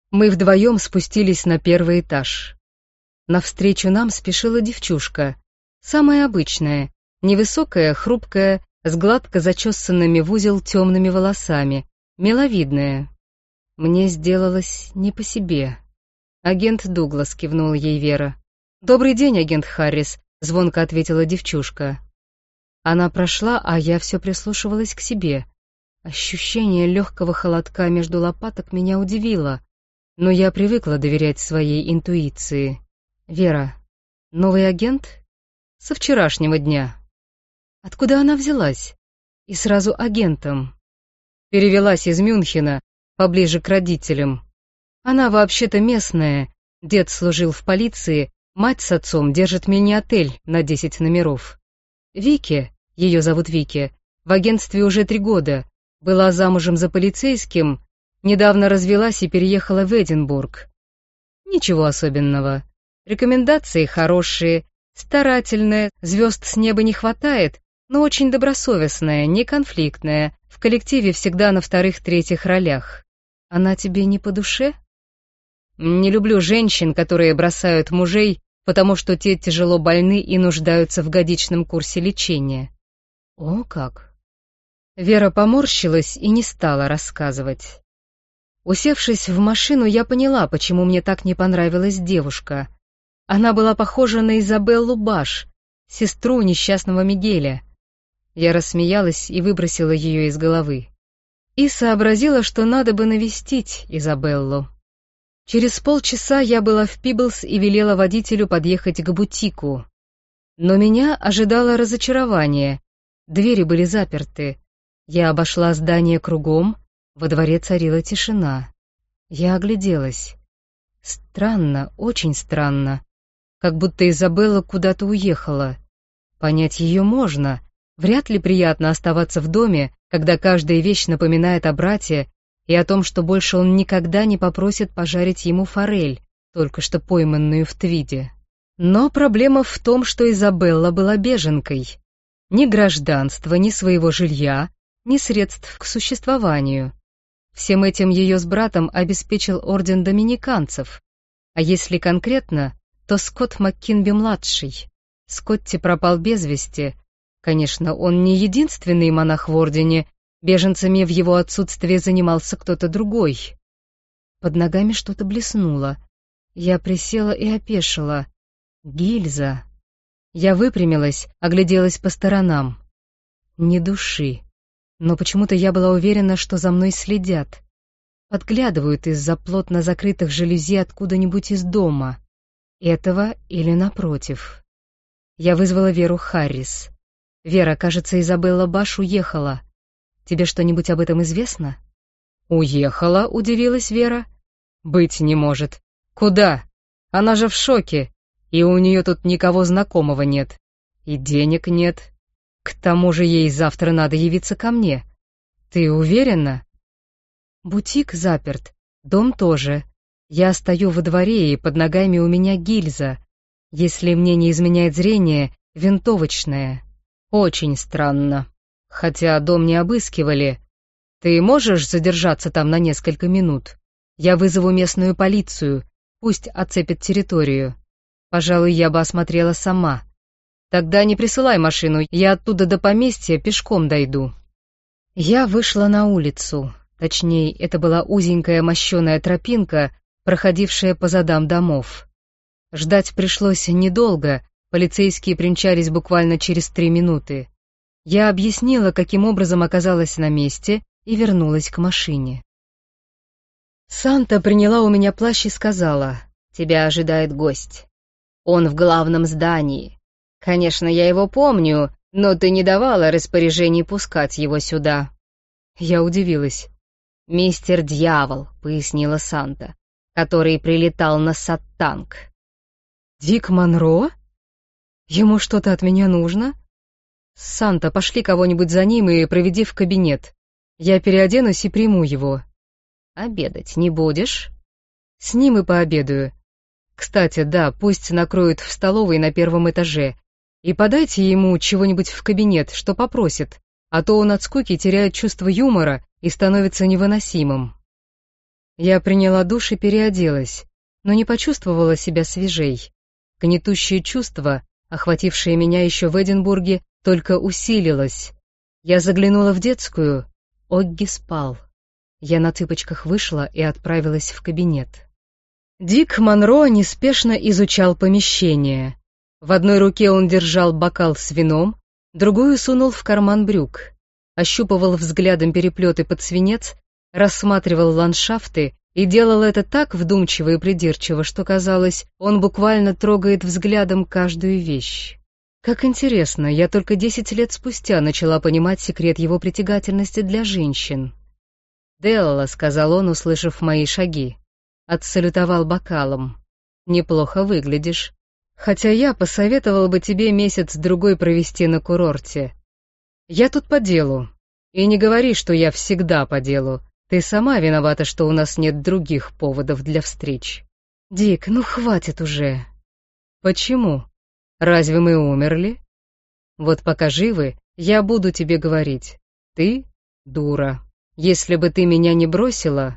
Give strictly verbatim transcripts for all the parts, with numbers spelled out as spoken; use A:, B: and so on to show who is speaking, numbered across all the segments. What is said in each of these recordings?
A: Мы вдвоем спустились на первый этаж. Навстречу нам спешила девчушка, самая обычная, невысокая, хрупкая, с гладко зачесанными в узел темными волосами, миловидная. Мне сделалось не по себе. «Агент Дуглас», — кивнула ей Вера. «Добрый день, агент Харрис», — звонко ответила девчушка. Она прошла, а я все прислушивалась к себе. Ощущение легкого холодка между лопаток меня удивило, но я привыкла доверять своей интуиции. «Вера, новый агент?» «Со вчерашнего дня». Откуда она взялась? И сразу агентом. Перевелась из Мюнхена, поближе к родителям. Она вообще-то местная, дед служил в полиции, мать с отцом держат мини-отель на десять номеров. Вики, ее зовут Вики, в агентстве уже три года, была замужем за полицейским, недавно развелась и переехала в Эдинбург. Ничего особенного. Рекомендации хорошие, старательная, звезд с неба не хватает, но очень добросовестная, неконфликтная, в коллективе всегда на вторых-третьих ролях. Она тебе не по душе? Не люблю женщин, которые бросают мужей, потому что те тяжело больны и нуждаются в годичном курсе лечения. О, как! Вера поморщилась и не стала рассказывать. Усевшись в машину, я поняла, почему мне так не понравилась девушка. Она была похожа на Изабеллу Баш, сестру несчастного Мигеля. Я рассмеялась и выбросила ее из головы. И сообразила, что надо бы навестить Изабеллу. Через полчаса я была в Пиблс и велела водителю подъехать к бутику. Но меня ожидало разочарование. Двери были заперты. Я обошла здание кругом, во дворе царила тишина. Я огляделась. Странно, очень странно. Как будто Изабелла куда-то уехала. Понять ее можно. Вряд ли приятно оставаться в доме, когда каждая вещь напоминает о брате и о том, что больше он никогда не попросит пожарить ему форель, только что пойманную в Твиде. Но проблема в том, что Изабелла была беженкой. Ни гражданства, ни своего жилья, ни средств к существованию. Всем этим ее с братом обеспечил орден доминиканцев. А если конкретно, то Скотт МакКинби-младший. Скотти пропал без вести. Конечно, он не единственный монах в ордене, беженцами в его отсутствие занимался кто-то другой. Под ногами что-то блеснуло. Я присела и опешила. Гильза. Я выпрямилась, огляделась по сторонам. Ни души. Но почему-то я была уверена, что за мной следят. Подглядывают из-за плотно закрытых жалюзи откуда-нибудь из дома. Этого или напротив. Я вызвала Веру Харрис. «Вера, кажется, Изабелла Баш уехала. Тебе что-нибудь об этом известно?» «Уехала?» — удивилась Вера. «Быть не может. Куда? Она же в шоке. И у нее тут никого знакомого нет. И денег нет. К тому же ей завтра надо явиться ко мне. Ты уверена?» «Бутик заперт. Дом тоже. Я стою во дворе, и под ногами у меня гильза. Если мне не изменяет зрение, винтовочная. Очень странно. Хотя дом не обыскивали. Ты можешь задержаться там на несколько минут? Я вызову местную полицию, пусть оцепит территорию. Пожалуй, я бы осмотрела сама. Тогда не присылай машину, я оттуда до поместья пешком дойду». Я вышла на улицу. Точнее, это была узенькая мощеная тропинка, проходившая по задам домов. Ждать пришлось недолго, полицейские примчались буквально через три минуты. Я объяснила, каким образом оказалась на месте, и вернулась к машине. Санта приняла у меня плащ и сказала: «Тебя ожидает гость. Он в главном здании. Конечно, я его помню, но ты не давала распоряжений пускать его сюда». Я удивилась. «Мистер Дьявол», — пояснила Санта, который прилетал на Саттанг. «Дик Монро? Ему что-то от меня нужно? Санта, пошли кого-нибудь за ним и проведи в кабинет. Я переоденусь и приму его». «Обедать не будешь?» «С ним и пообедаю. Кстати, да, пусть накроют в столовой на первом этаже. И подайте ему чего-нибудь в кабинет, что попросит, а то он от скуки теряет чувство юмора и становится невыносимым». Я приняла душ и переоделась, но не почувствовала себя свежей. Гнетущее чувство, охватившее меня еще в Эдинбурге, только усилилось. Я заглянула в детскую. Огги спал. Я на цыпочках вышла и отправилась в кабинет. Дик Монро неспешно изучал помещение. В одной руке он держал бокал с вином, другую сунул в карман брюк. Ощупывал взглядом переплеты под свинец, рассматривал ландшафты и делал это так вдумчиво и придирчиво, что казалось, он буквально трогает взглядом каждую вещь. Как интересно, я только десять лет спустя начала понимать секрет его притягательности для женщин. «Делла», — сказал он, услышав мои шаги. Отсалютовал бокалом. «Неплохо выглядишь. Хотя я посоветовал бы тебе месяц-другой провести на курорте. Я тут по делу. И не говори, что я всегда по делу. Ты сама виновата, что у нас нет других поводов для встреч». «Дик, ну хватит уже». «Почему? Разве мы умерли? Вот пока живы, я буду тебе говорить. Ты дура. Если бы ты меня не бросила...»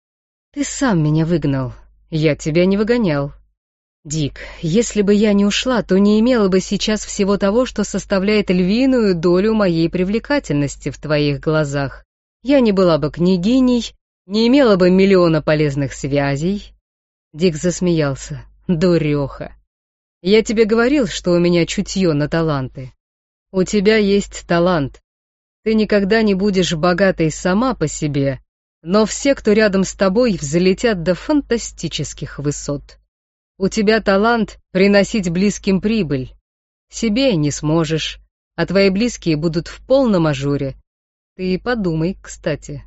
A: «Ты сам меня выгнал. Я тебя не выгонял». «Дик, если бы я не ушла, то не имела бы сейчас всего того, что составляет львиную долю моей привлекательности в твоих глазах. Я не была бы княгиней, не имела бы миллиона полезных связей». Дик засмеялся. «Дуреха. Я тебе говорил, что у меня чутье на таланты. У тебя есть талант. Ты никогда не будешь богатой сама по себе, но все, кто рядом с тобой, взлетят до фантастических высот. У тебя талант приносить близким прибыль. Себе не сможешь, а твои близкие будут в полном ажуре. Ты подумай, кстати.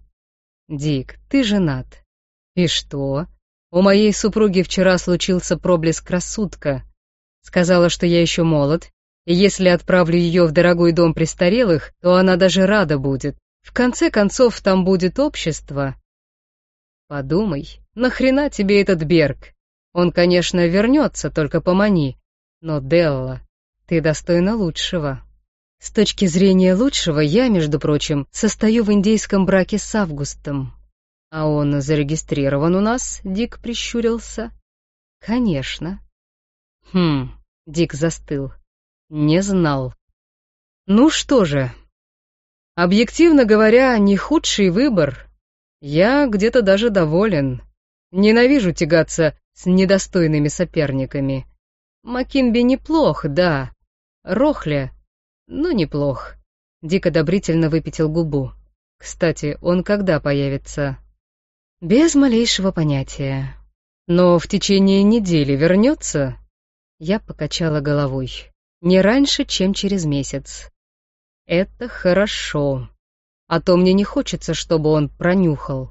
A: Дик, ты женат. И что? У моей супруги вчера случился проблеск рассудка. Сказала, что я еще молод, и если отправлю ее в дорогой дом престарелых, то она даже рада будет. В конце концов, там будет общество. Подумай, нахрена тебе этот Берг? Он, конечно, вернется, только помани. Но, Делла, ты достойна лучшего. С точки зрения лучшего, я, между прочим, состою в индейском браке с Августом. А он зарегистрирован у нас, Дик прищурился. Конечно. Хм, Дик застыл. Не знал. Ну что же, объективно говоря, не худший выбор. Я где-то даже доволен. Ненавижу тягаться с недостойными соперниками. Маккинби неплох, да. Рохля, ну неплох. Дик одобрительно выпятил губу. Кстати, он когда появится? Без малейшего понятия. Но в течение недели вернется? Я покачала головой. Не раньше, чем через месяц. Это хорошо. А то мне не хочется, чтобы он пронюхал.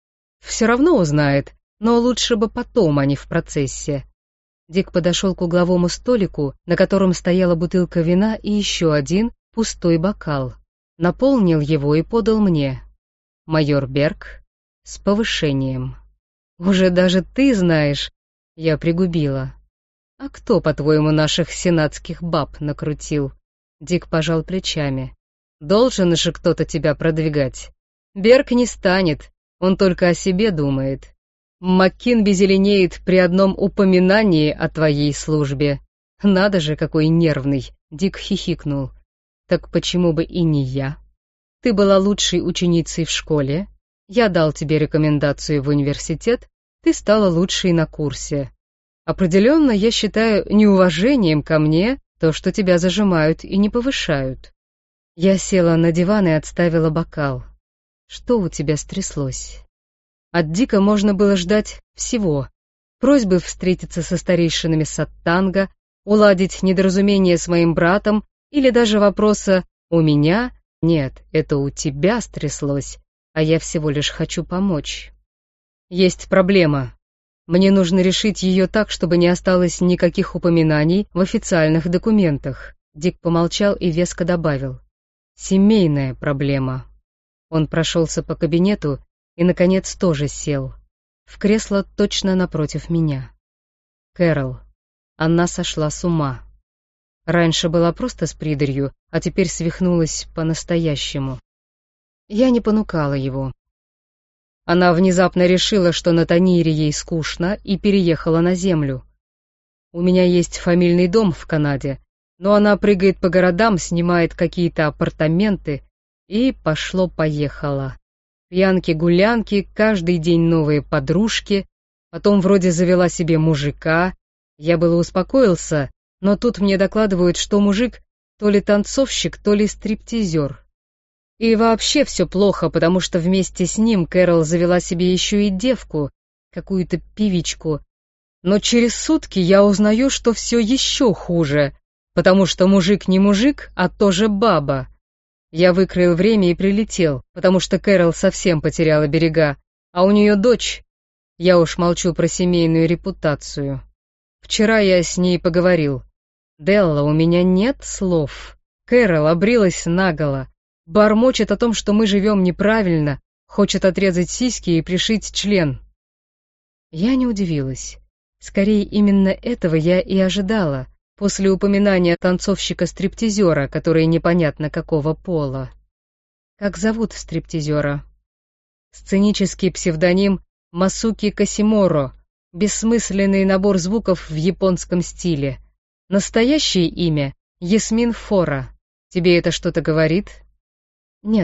A: Все равно узнает, но лучше бы потом, а не в процессе. Дик подошел к угловому столику, на котором стояла бутылка вина и еще один пустой бокал. Наполнил его и подал мне. Майор Берг с повышением. Уже даже ты знаешь, я пригубила. А кто, по-твоему, наших сенатских баб накрутил? Дик пожал плечами. Должен же кто-то тебя продвигать. Берг не станет, он только о себе думает. Маккинби зеленеет при одном упоминании о твоей службе. Надо же, какой нервный, Дик хихикнул. Так почему бы и не я? Ты была лучшей ученицей в школе, я дал тебе рекомендацию в университет, ты стала лучшей на курсе. Определенно, я считаю неуважением ко мне то, что тебя зажимают и не повышают. Я села на диван и отставила бокал. Что у тебя стряслось? От Дика можно было ждать всего. Просьбы встретиться со старейшинами Саттанга, уладить недоразумение с моим братом или даже вопроса «у меня?» Нет, это у тебя стряслось, а я всего лишь хочу помочь. Есть проблема. Мне нужно решить ее так, чтобы не осталось никаких упоминаний в официальных документах. Дик помолчал и веско добавил. Семейная проблема. Он прошелся по кабинету и, наконец, тоже сел. В кресло точно напротив меня. Кэрол. Она сошла с ума. Раньше была просто с придурью, а теперь свихнулась по-настоящему. Я не понукала его. Она внезапно решила, что на Танире ей скучно, и переехала на землю. У меня есть фамильный дом в Канаде, но она прыгает по городам, снимает какие-то апартаменты, и пошло-поехало. Пьянки-гулянки, каждый день новые подружки, потом вроде завела себе мужика. Я было успокоился, но тут мне докладывают, что мужик то ли танцовщик, то ли стриптизер. И вообще все плохо, потому что вместе с ним Кэрол завела себе еще и девку, какую-то певичку. Но через сутки я узнаю, что все еще хуже, потому что мужик не мужик, а тоже баба. Я выкроил время и прилетел, потому что Кэрол совсем потеряла берега, а у нее дочь. Я уж молчу про семейную репутацию. Вчера я с ней поговорил. «Делла, у меня нет слов». Кэрол обрилась наголо. Бормочет о том, что мы живем неправильно, хочет отрезать сиськи и пришить член. Я не удивилась. Скорее, именно этого я и ожидала, после упоминания танцовщика-стриптизера, который непонятно какого пола. Как зовут стриптизера? Сценический псевдоним Масуки Касиморо, бессмысленный набор звуков в японском стиле. Настоящее имя — Ясмин Фора. Тебе это что-то говорит? Нет.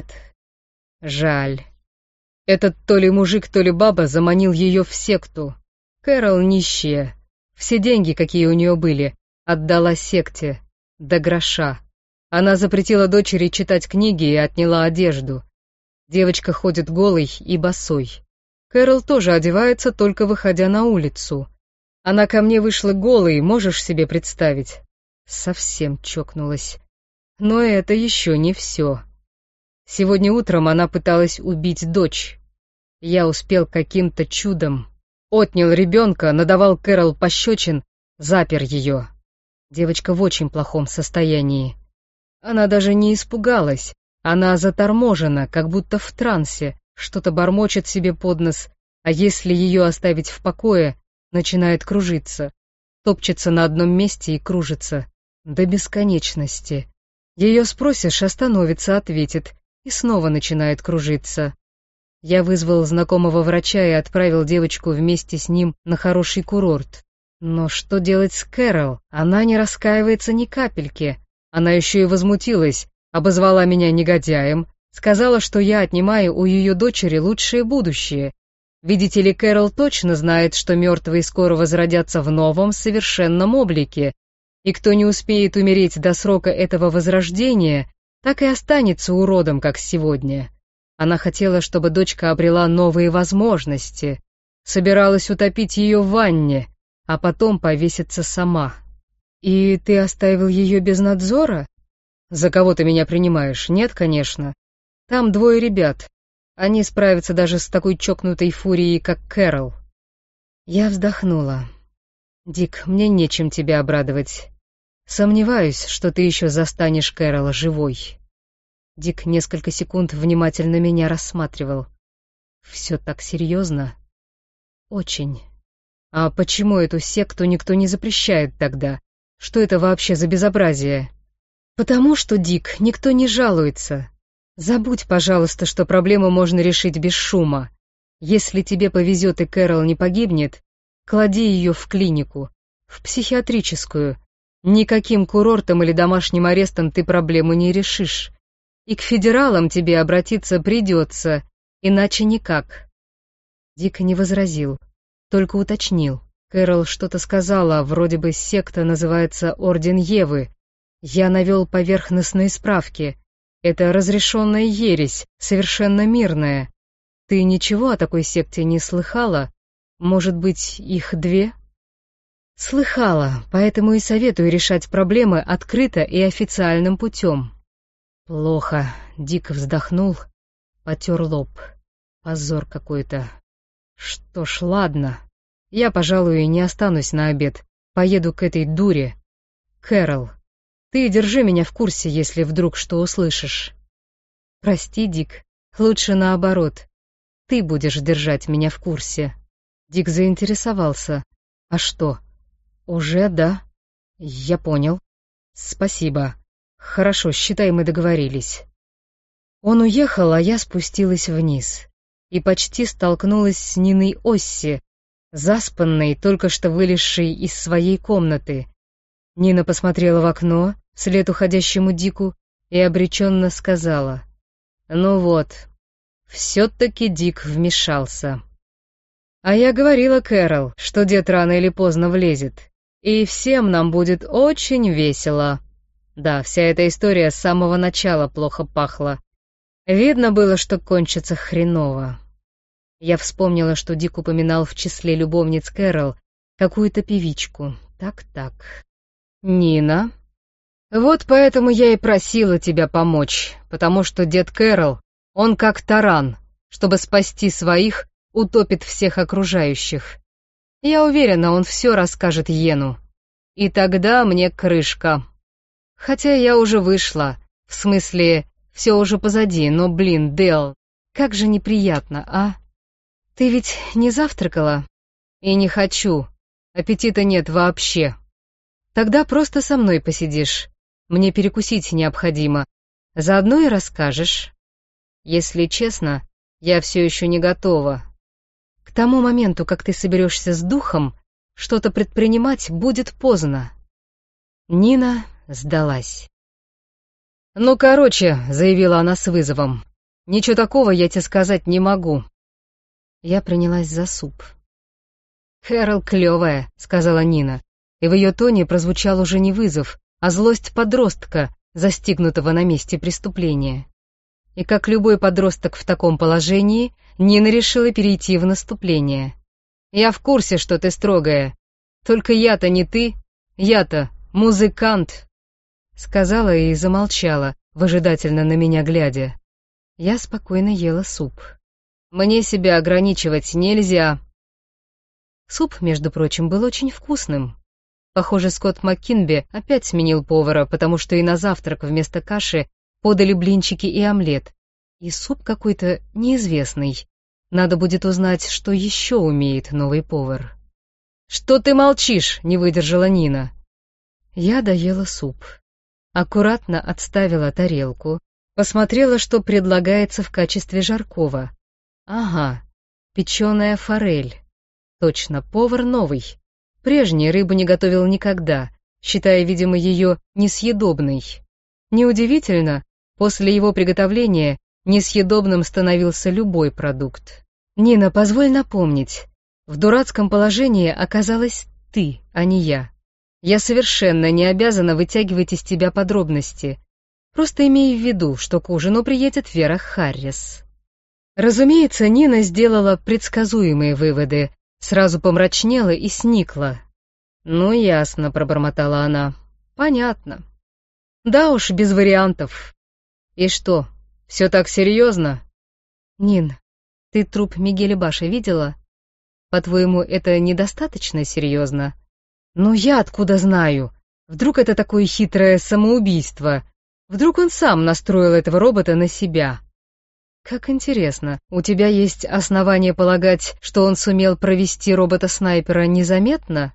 A: Жаль. Этот то ли мужик, то ли баба заманил ее в секту. Кэрол нищая. Все деньги, какие у нее были, отдала секте. До гроша. Она запретила дочери читать книги и отняла одежду. Девочка ходит голой и босой. Кэрол тоже одевается, только выходя на улицу. Она ко мне вышла голой, можешь себе представить? Совсем чокнулась. Но это еще не все. Сегодня утром она пыталась убить дочь. Я успел каким-то чудом. Отнял ребенка, надавал Кэрол пощечин, запер ее. Девочка в очень плохом состоянии. Она даже не испугалась. Она заторможена, как будто в трансе, что-то бормочет себе под нос, а если ее оставить в покое, начинает кружиться. Топчется на одном месте и кружится. До бесконечности. Ее спросишь, остановится, ответит. И снова начинает кружиться. Я вызвал знакомого врача и отправил девочку вместе с ним на хороший курорт. Но что делать с Кэрол? Она не раскаивается ни капельки. Она еще и возмутилась, обозвала меня негодяем, сказала, что я отнимаю у ее дочери лучшее будущее. Видите ли, Кэрол точно знает, что мертвые скоро возродятся в новом, совершенном облике, и кто не успеет умереть до срока этого возрождения, так и останется уродом, как сегодня. Она хотела, чтобы дочка обрела новые возможности, собиралась утопить ее в ванне, а потом повеситься сама. И ты оставил ее без надзора? За кого ты меня принимаешь? Нет, конечно. Там двое ребят. Они справятся даже с такой чокнутой фурией, как Кэрол. Я вздохнула. Дик, мне нечем тебя обрадовать. Сомневаюсь, что ты еще застанешь Кэрол живой. Дик несколько секунд внимательно меня рассматривал. Все так серьезно? Очень. А почему эту секту никто не запрещает тогда? Что это вообще за безобразие? Потому что, Дик, никто не жалуется. Забудь, пожалуйста, что проблему можно решить без шума. Если тебе повезет и Кэрол не погибнет, клади ее в клинику, в психиатрическую. Никаким курортом или домашним арестом ты проблему не решишь. И к федералам тебе обратиться придется, иначе никак. Дик не возразил, только уточнил. Кэрол что-то сказала, вроде бы секта называется Орден Евы. Я навел поверхностные справки. Это разрешенная ересь, совершенно мирная. Ты ничего о такой секте не слыхала? Может быть, их две? Слыхала, поэтому и советую решать проблемы открыто и официальным путем. Плохо. Дико вздохнул, потер лоб. Позор какой-то. Что ж, ладно. Я, пожалуй, не останусь на обед. Поеду к этой дуре. Кэрол, ты держи меня в курсе, если вдруг что услышишь. Прости, Дик, лучше наоборот. Ты будешь держать меня в курсе. Дик заинтересовался. А что? Уже, да? Я понял. Спасибо. Хорошо, считай, мы договорились. Он уехал, а я спустилась вниз. и почти столкнулась с Ниной Осси, заспанной, только что вылезшей из своей комнаты. Нина посмотрела в окно, вслед уходящему Дику, и обреченно сказала: «Ну вот, все-таки Дик вмешался». «А я говорила, Кэрол, что дед рано или поздно влезет, и всем нам будет очень весело». Да, вся эта история с самого начала плохо пахла. Видно было, что кончится хреново. Я вспомнила, что Дик упоминал в числе любовниц Кэрол какую-то певичку. Так-так. «Нина, вот поэтому я и просила тебя помочь, потому что дед Кэрол, он как таран, чтобы спасти своих, утопит всех окружающих. Я уверена, он все расскажет Йену. И тогда мне крышка. Хотя я уже вышла, в смысле, все уже позади, но, блин, Дэл, как же неприятно, а? Ты ведь не завтракала? И не хочу, аппетита нет вообще. Тогда просто со мной посидишь, мне перекусить необходимо, заодно и расскажешь. Если честно, я все еще не готова. К тому моменту, как ты соберешься с духом, что-то предпринимать будет поздно». Нина сдалась. «Ну, короче», — заявила она с вызовом, — «ничего такого я тебе сказать не могу». Я принялась за суп. «Кэрол клевая», — сказала Нина, и в ее тоне прозвучал уже не вызов, а злость подростка, застигнутого на месте преступления. И как любой подросток в таком положении, Нина решила перейти в наступление. «Я в курсе, что ты строгая. Только я-то не ты, я-то музыкант», — сказала и замолчала, выжидательно на меня глядя. Я спокойно ела суп. «Мне себя ограничивать нельзя». Суп, между прочим, был очень вкусным. Похоже, Скотт МакКинби опять сменил повара, потому что и на завтрак вместо каши подали блинчики и омлет. И суп какой-то неизвестный. Надо будет узнать, что еще умеет новый повар. «Что ты молчишь?» — не выдержала Нина. Я доела суп. Аккуратно отставила тарелку, посмотрела, что предлагается в качестве жаркого. Ага, печеная форель. Точно, повар новый. Прежний рыбу не готовил никогда, считая, видимо, ее несъедобной. Неудивительно, после его приготовления несъедобным становился любой продукт. «Нина, позволь напомнить, в дурацком положении оказалась ты, а не я. Я совершенно не обязана вытягивать из тебя подробности. Просто имей в виду, что к ужину приедет Вера Харрис». Разумеется, Нина сделала предсказуемые выводы, сразу помрачнела и сникла. «Ну, ясно», — пробормотала она. «Понятно. Да уж, без вариантов. И что, все так серьезно?» «Нин, ты труп Мигеля Баша видела? По-твоему, это недостаточно серьезно?» «Ну я откуда знаю? Вдруг это такое хитрое самоубийство? Вдруг он сам настроил этого робота на себя?» «Как интересно, у тебя есть основания полагать, что он сумел провести робота-снайпера незаметно?»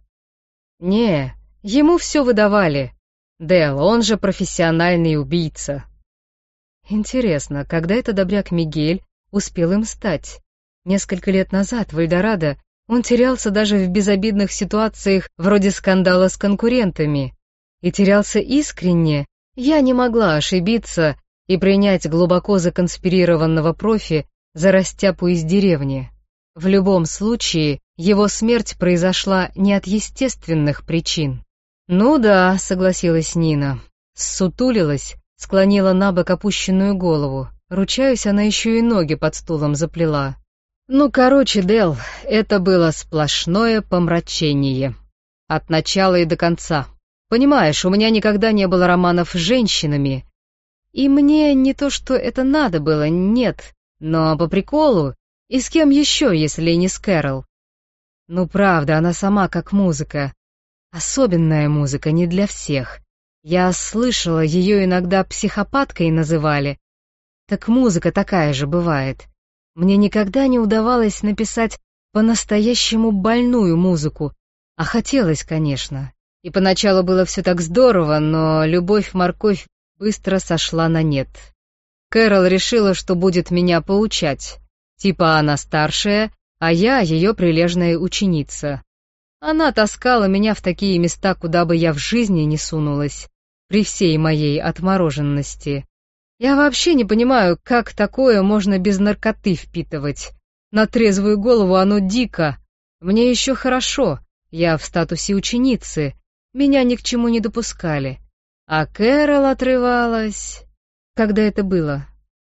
A: «Не, ему все выдавали. Дэл, он же профессиональный убийца». «Интересно, когда этот добряк Мигель успел им стать? Несколько лет назад в Эльдорадо он терялся даже в безобидных ситуациях вроде скандала с конкурентами. И терялся искренне. Я не могла ошибиться и принять глубоко законспирированного профи за растяпу из деревни. В любом случае, его смерть произошла не от естественных причин». «Ну да», — согласилась Нина. Ссутулилась, склонила на бок опущенную голову. Ручаюсь, она еще и ноги под стулом заплела. «Ну, короче, Дэл, это было сплошное помрачение. От начала и до конца. Понимаешь, у меня никогда не было романов с женщинами. И мне не то, что это надо было, нет, но по приколу. И с кем еще, если не с Кэрол? Ну, правда, она сама как музыка. Особенная музыка, не для всех. Я слышала, ее иногда психопаткой называли. Так музыка такая же бывает. Мне никогда не удавалось написать по-настоящему больную музыку, а хотелось, конечно. И поначалу было все так здорово, но любовь-морковь быстро сошла на нет. Кэрол решила, что будет меня поучать. Типа она старшая, а я ее прилежная ученица. Она таскала меня в такие места, куда бы я в жизни не сунулась, при всей моей отмороженности. Я вообще не понимаю, как такое можно без наркоты впитывать. На трезвую голову оно дико. Мне еще хорошо, я в статусе ученицы, меня ни к чему не допускали. А Кэрол отрывалась... Когда это было?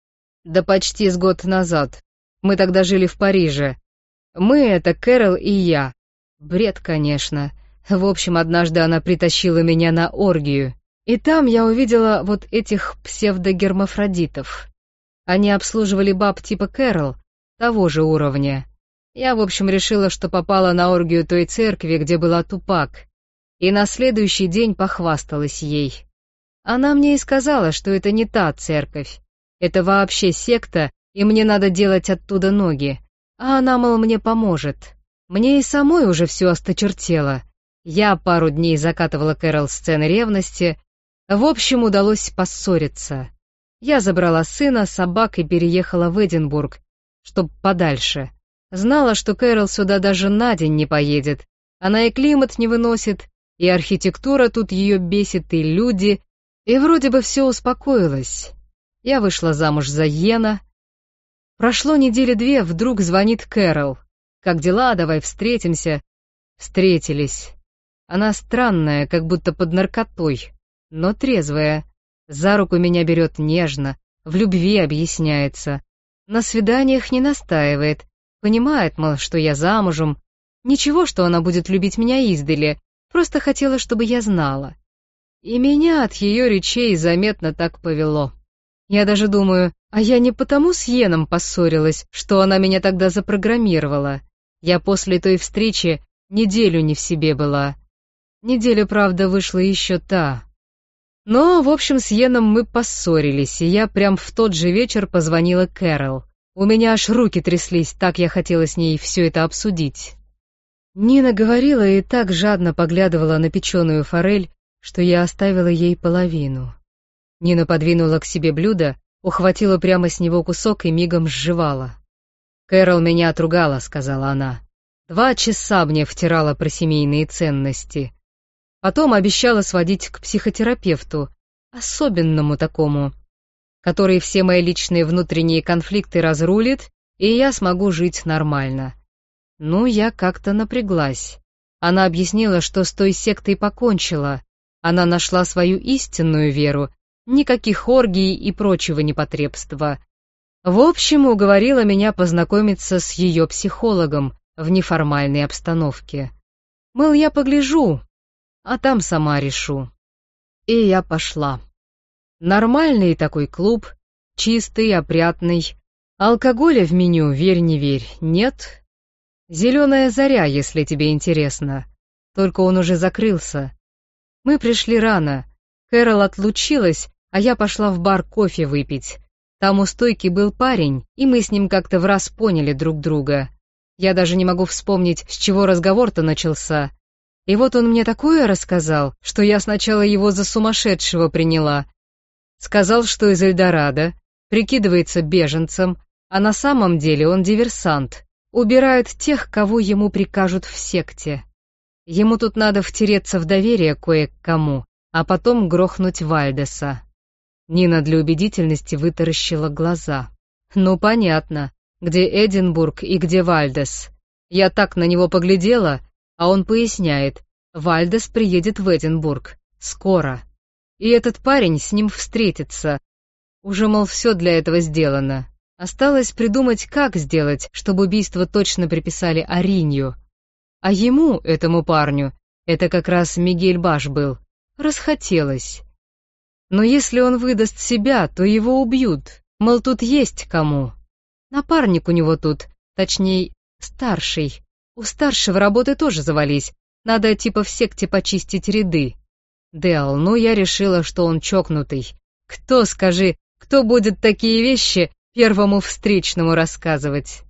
A: Да почти с год назад. Мы тогда жили в Париже. Мы — это Кэрол и я. Бред, конечно. В общем, однажды она притащила меня на оргию. И там я увидела вот этих псевдогермафродитов. Они обслуживали баб типа Кэрол, того же уровня. Я, в общем, решила, что попала на оргию той церкви, где была Тупак. И на следующий день похвасталась ей. Она мне и сказала, что это не та церковь. Это вообще секта, и мне надо делать оттуда ноги. А она, мол, мне поможет. Мне и самой уже все осточертело. Я пару дней закатывала Кэрол сцены ревности. В общем, удалось поссориться. Я забрала сына, собак и переехала в Эдинбург, чтоб подальше. Знала, что Кэрол сюда даже на день не поедет. Она и климат не выносит, и архитектура тут ее бесит, и люди. И вроде бы все успокоилось. Я вышла замуж за Йена. Прошло недели две, вдруг звонит Кэрол. «Как дела? Давай встретимся». Встретились. Она странная, как будто под наркотой, но трезвая. За руку меня берет нежно, в любви объясняется. На свиданиях не настаивает. Понимает, мол, что я замужем. Ничего, что она будет любить меня издали, просто хотела, чтобы я знала. И меня от ее речей заметно так повело. Я даже думаю, а я не потому с Йеном поссорилась, что она меня тогда запрограммировала. Я после той встречи неделю не в себе была. Неделю, правда, вышла еще та. Но, в общем, с Йеном мы поссорились, и я прям в тот же вечер позвонила Кэрол. У меня аж руки тряслись, так я хотела с ней все это обсудить. Нина говорила и так жадно поглядывала на печеную форель, что я оставила ей половину. Нина подвинула к себе блюдо, ухватила прямо с него кусок и мигом сживала. «Кэрол меня отругала», — сказала она. «Два часа мне втирала про семейные ценности. Потом обещала сводить к психотерапевту, особенному такому, который все мои личные внутренние конфликты разрулит, и я смогу жить нормально». Ну, я как-то напряглась. Она объяснила, что с той сектой покончила. Она нашла свою истинную веру, никаких оргий и прочего непотребства. В общем, уговорила меня познакомиться с ее психологом в неформальной обстановке. Мол, я погляжу, а там сама решу. И я пошла. Нормальный такой клуб, чистый, опрятный. Алкоголя в меню, верь не верь, нет. «Зеленая заря», если тебе интересно. Только он уже закрылся. Мы пришли рано. Кэрол отлучилась, а я пошла в бар кофе выпить. Там у стойки был парень, и мы с ним как-то враз поняли друг друга. Я даже не могу вспомнить, с чего разговор-то начался. И вот он мне такое рассказал, что я сначала его за сумасшедшего приняла. Сказал, что из Эльдорадо, прикидывается беженцем, а на самом деле он диверсант. Убирает тех, кого ему прикажут в секте. Ему тут надо втереться в доверие кое к кому, а потом грохнуть Вальдеса. Нина для убедительности вытаращила глаза. Ну, понятно, где Эдинбург и где Вальдес. Я так на него поглядела, а он поясняет, Вальдес приедет в Эдинбург. Скоро. И этот парень с ним встретится. Уже, мол, все для этого сделано. Осталось придумать, как сделать, чтобы убийство точно приписали Аринью. А ему, этому парню, это как раз Мигель Баш был, расхотелось. Но если он выдаст себя, то его убьют, мол, тут есть кому. Напарник у него тут, точнее, старший. У старшего работы тоже завались, надо типа в секте почистить ряды. Дэл, ну я решила, что он чокнутый. Кто, скажи, кто будет такие вещи первому встречному рассказывать?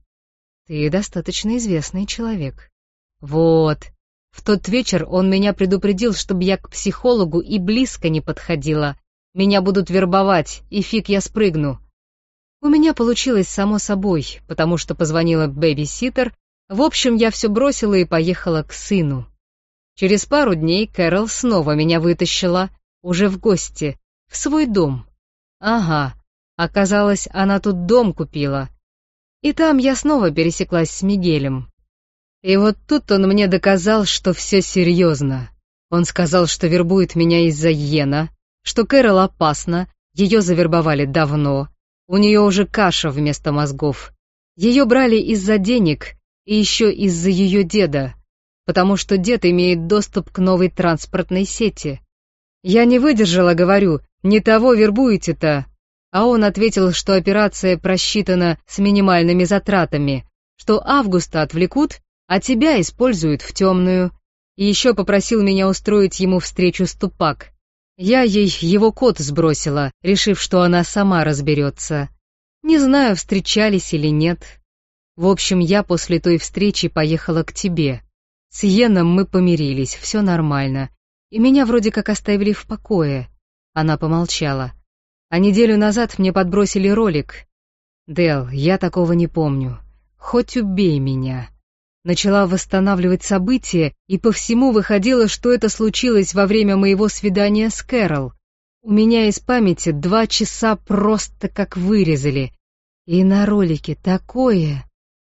A: Ты достаточно известный человек. Вот. В тот вечер он меня предупредил, чтобы я к психологу и близко не подходила. Меня будут вербовать, и фиг я спрыгну. У меня получилось само собой, потому что позвонила бэби-ситер. В общем, я все бросила и поехала к сыну. Через пару дней Кэрол снова меня вытащила, уже в гости, в свой дом. Ага, оказалось, она тут дом купила. И там я снова пересеклась с Мигелем. И вот тут он мне доказал, что все серьезно. Он сказал, что вербует меня из-за Йена, что Кэрол опасна, ее завербовали давно, у нее уже каша вместо мозгов. Ее брали из-за денег и еще из-за ее деда, потому что дед имеет доступ к новой транспортной сети. Я не выдержала, говорю, не того вербуете-то. А он ответил, что операция просчитана с минимальными затратами, что Августа отвлекут, а тебя используют в темную. И еще попросил меня устроить ему встречу с Тупак. Я ей его код сбросила, решив, что она сама разберется. Не знаю, встречались или нет. В общем, я после той встречи поехала к тебе. С Йеном мы помирились, все нормально. И меня вроде как оставили в покое. Она помолчала. А неделю назад мне подбросили ролик. Дел, я такого не помню. Хоть убей меня. Начала восстанавливать события, и по всему выходило, что это случилось во время моего свидания с Кэрол. У меня из памяти два часа просто как вырезали. И на ролике такое...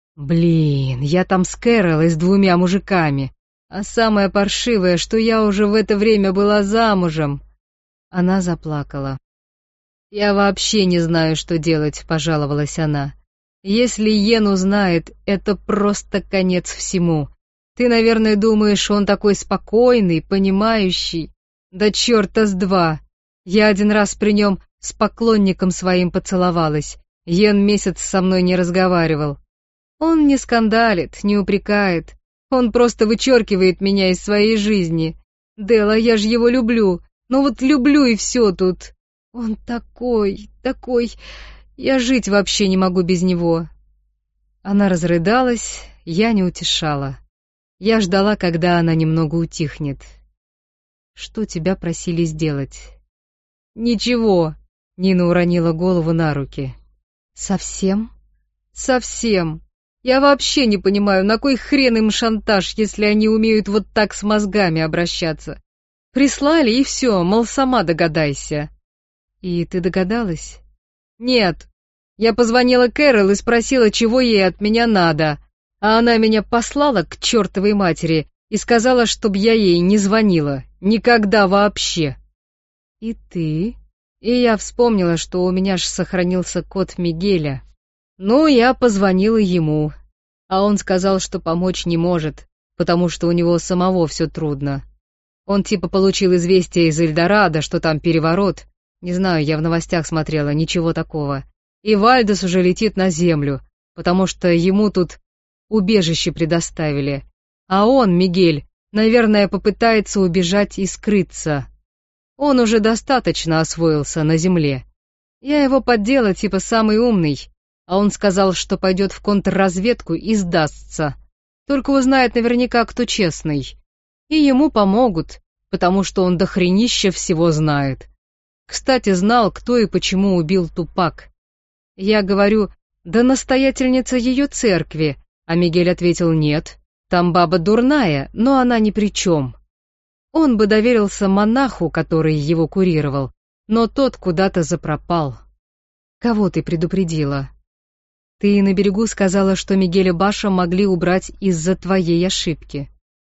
A: Блин, я там с Кэрол и с двумя мужиками. А самое паршивое, что я уже в это время была замужем. Она заплакала. «Я вообще не знаю, что делать», — пожаловалась она. «Если Йен узнает, это просто конец всему. Ты, наверное, думаешь, он такой спокойный, понимающий. Да черта с два. Я один раз при нем с поклонником своим поцеловалась. Йен месяц со мной не разговаривал. Он не скандалит, не упрекает. Он просто вычеркивает меня из своей жизни. Дела, я же его люблю. Ну вот люблю и все тут. Он такой, такой... Я жить вообще не могу без него». Она разрыдалась, я не утешала. Я ждала, когда она немного утихнет. «Что тебя просили сделать?» «Ничего», — Нина уронила голову на руки. «Совсем?» «Совсем. Я вообще не понимаю, на кой хрен им шантаж, если они умеют вот так с мозгами обращаться. Прислали и все, мол, сама догадайся». «И ты догадалась?» «Нет. Я позвонила Кэрол и спросила, чего ей от меня надо, а она меня послала к чертовой матери и сказала, чтоб я ей не звонила. Никогда вообще». «И ты?» И я вспомнила, что у меня ж сохранился код Мигеля. Ну, я позвонила ему, а он сказал, что помочь не может, потому что у него самого все трудно. Он типа получил известие из Эльдорадо, что там переворот. Не знаю, я в новостях смотрела, ничего такого. И Вальдес уже летит на землю, потому что ему тут убежище предоставили. А он, Мигель, наверное, попытается убежать и скрыться. Он уже достаточно освоился на земле. Я его поддела, типа самый умный, а он сказал, что пойдет в контрразведку и сдастся. Только узнает наверняка, кто честный. И ему помогут, потому что он дохренища всего знает. Кстати, знал, кто и почему убил Тупак. Я говорю, да настоятельница ее церкви, а Мигель ответил, нет, там баба дурная, но она ни при чем. Он бы доверился монаху, который его курировал, но тот куда-то запропал. Кого ты предупредила? Ты на берегу сказала, что Мигеля Баша могли убрать из-за твоей ошибки.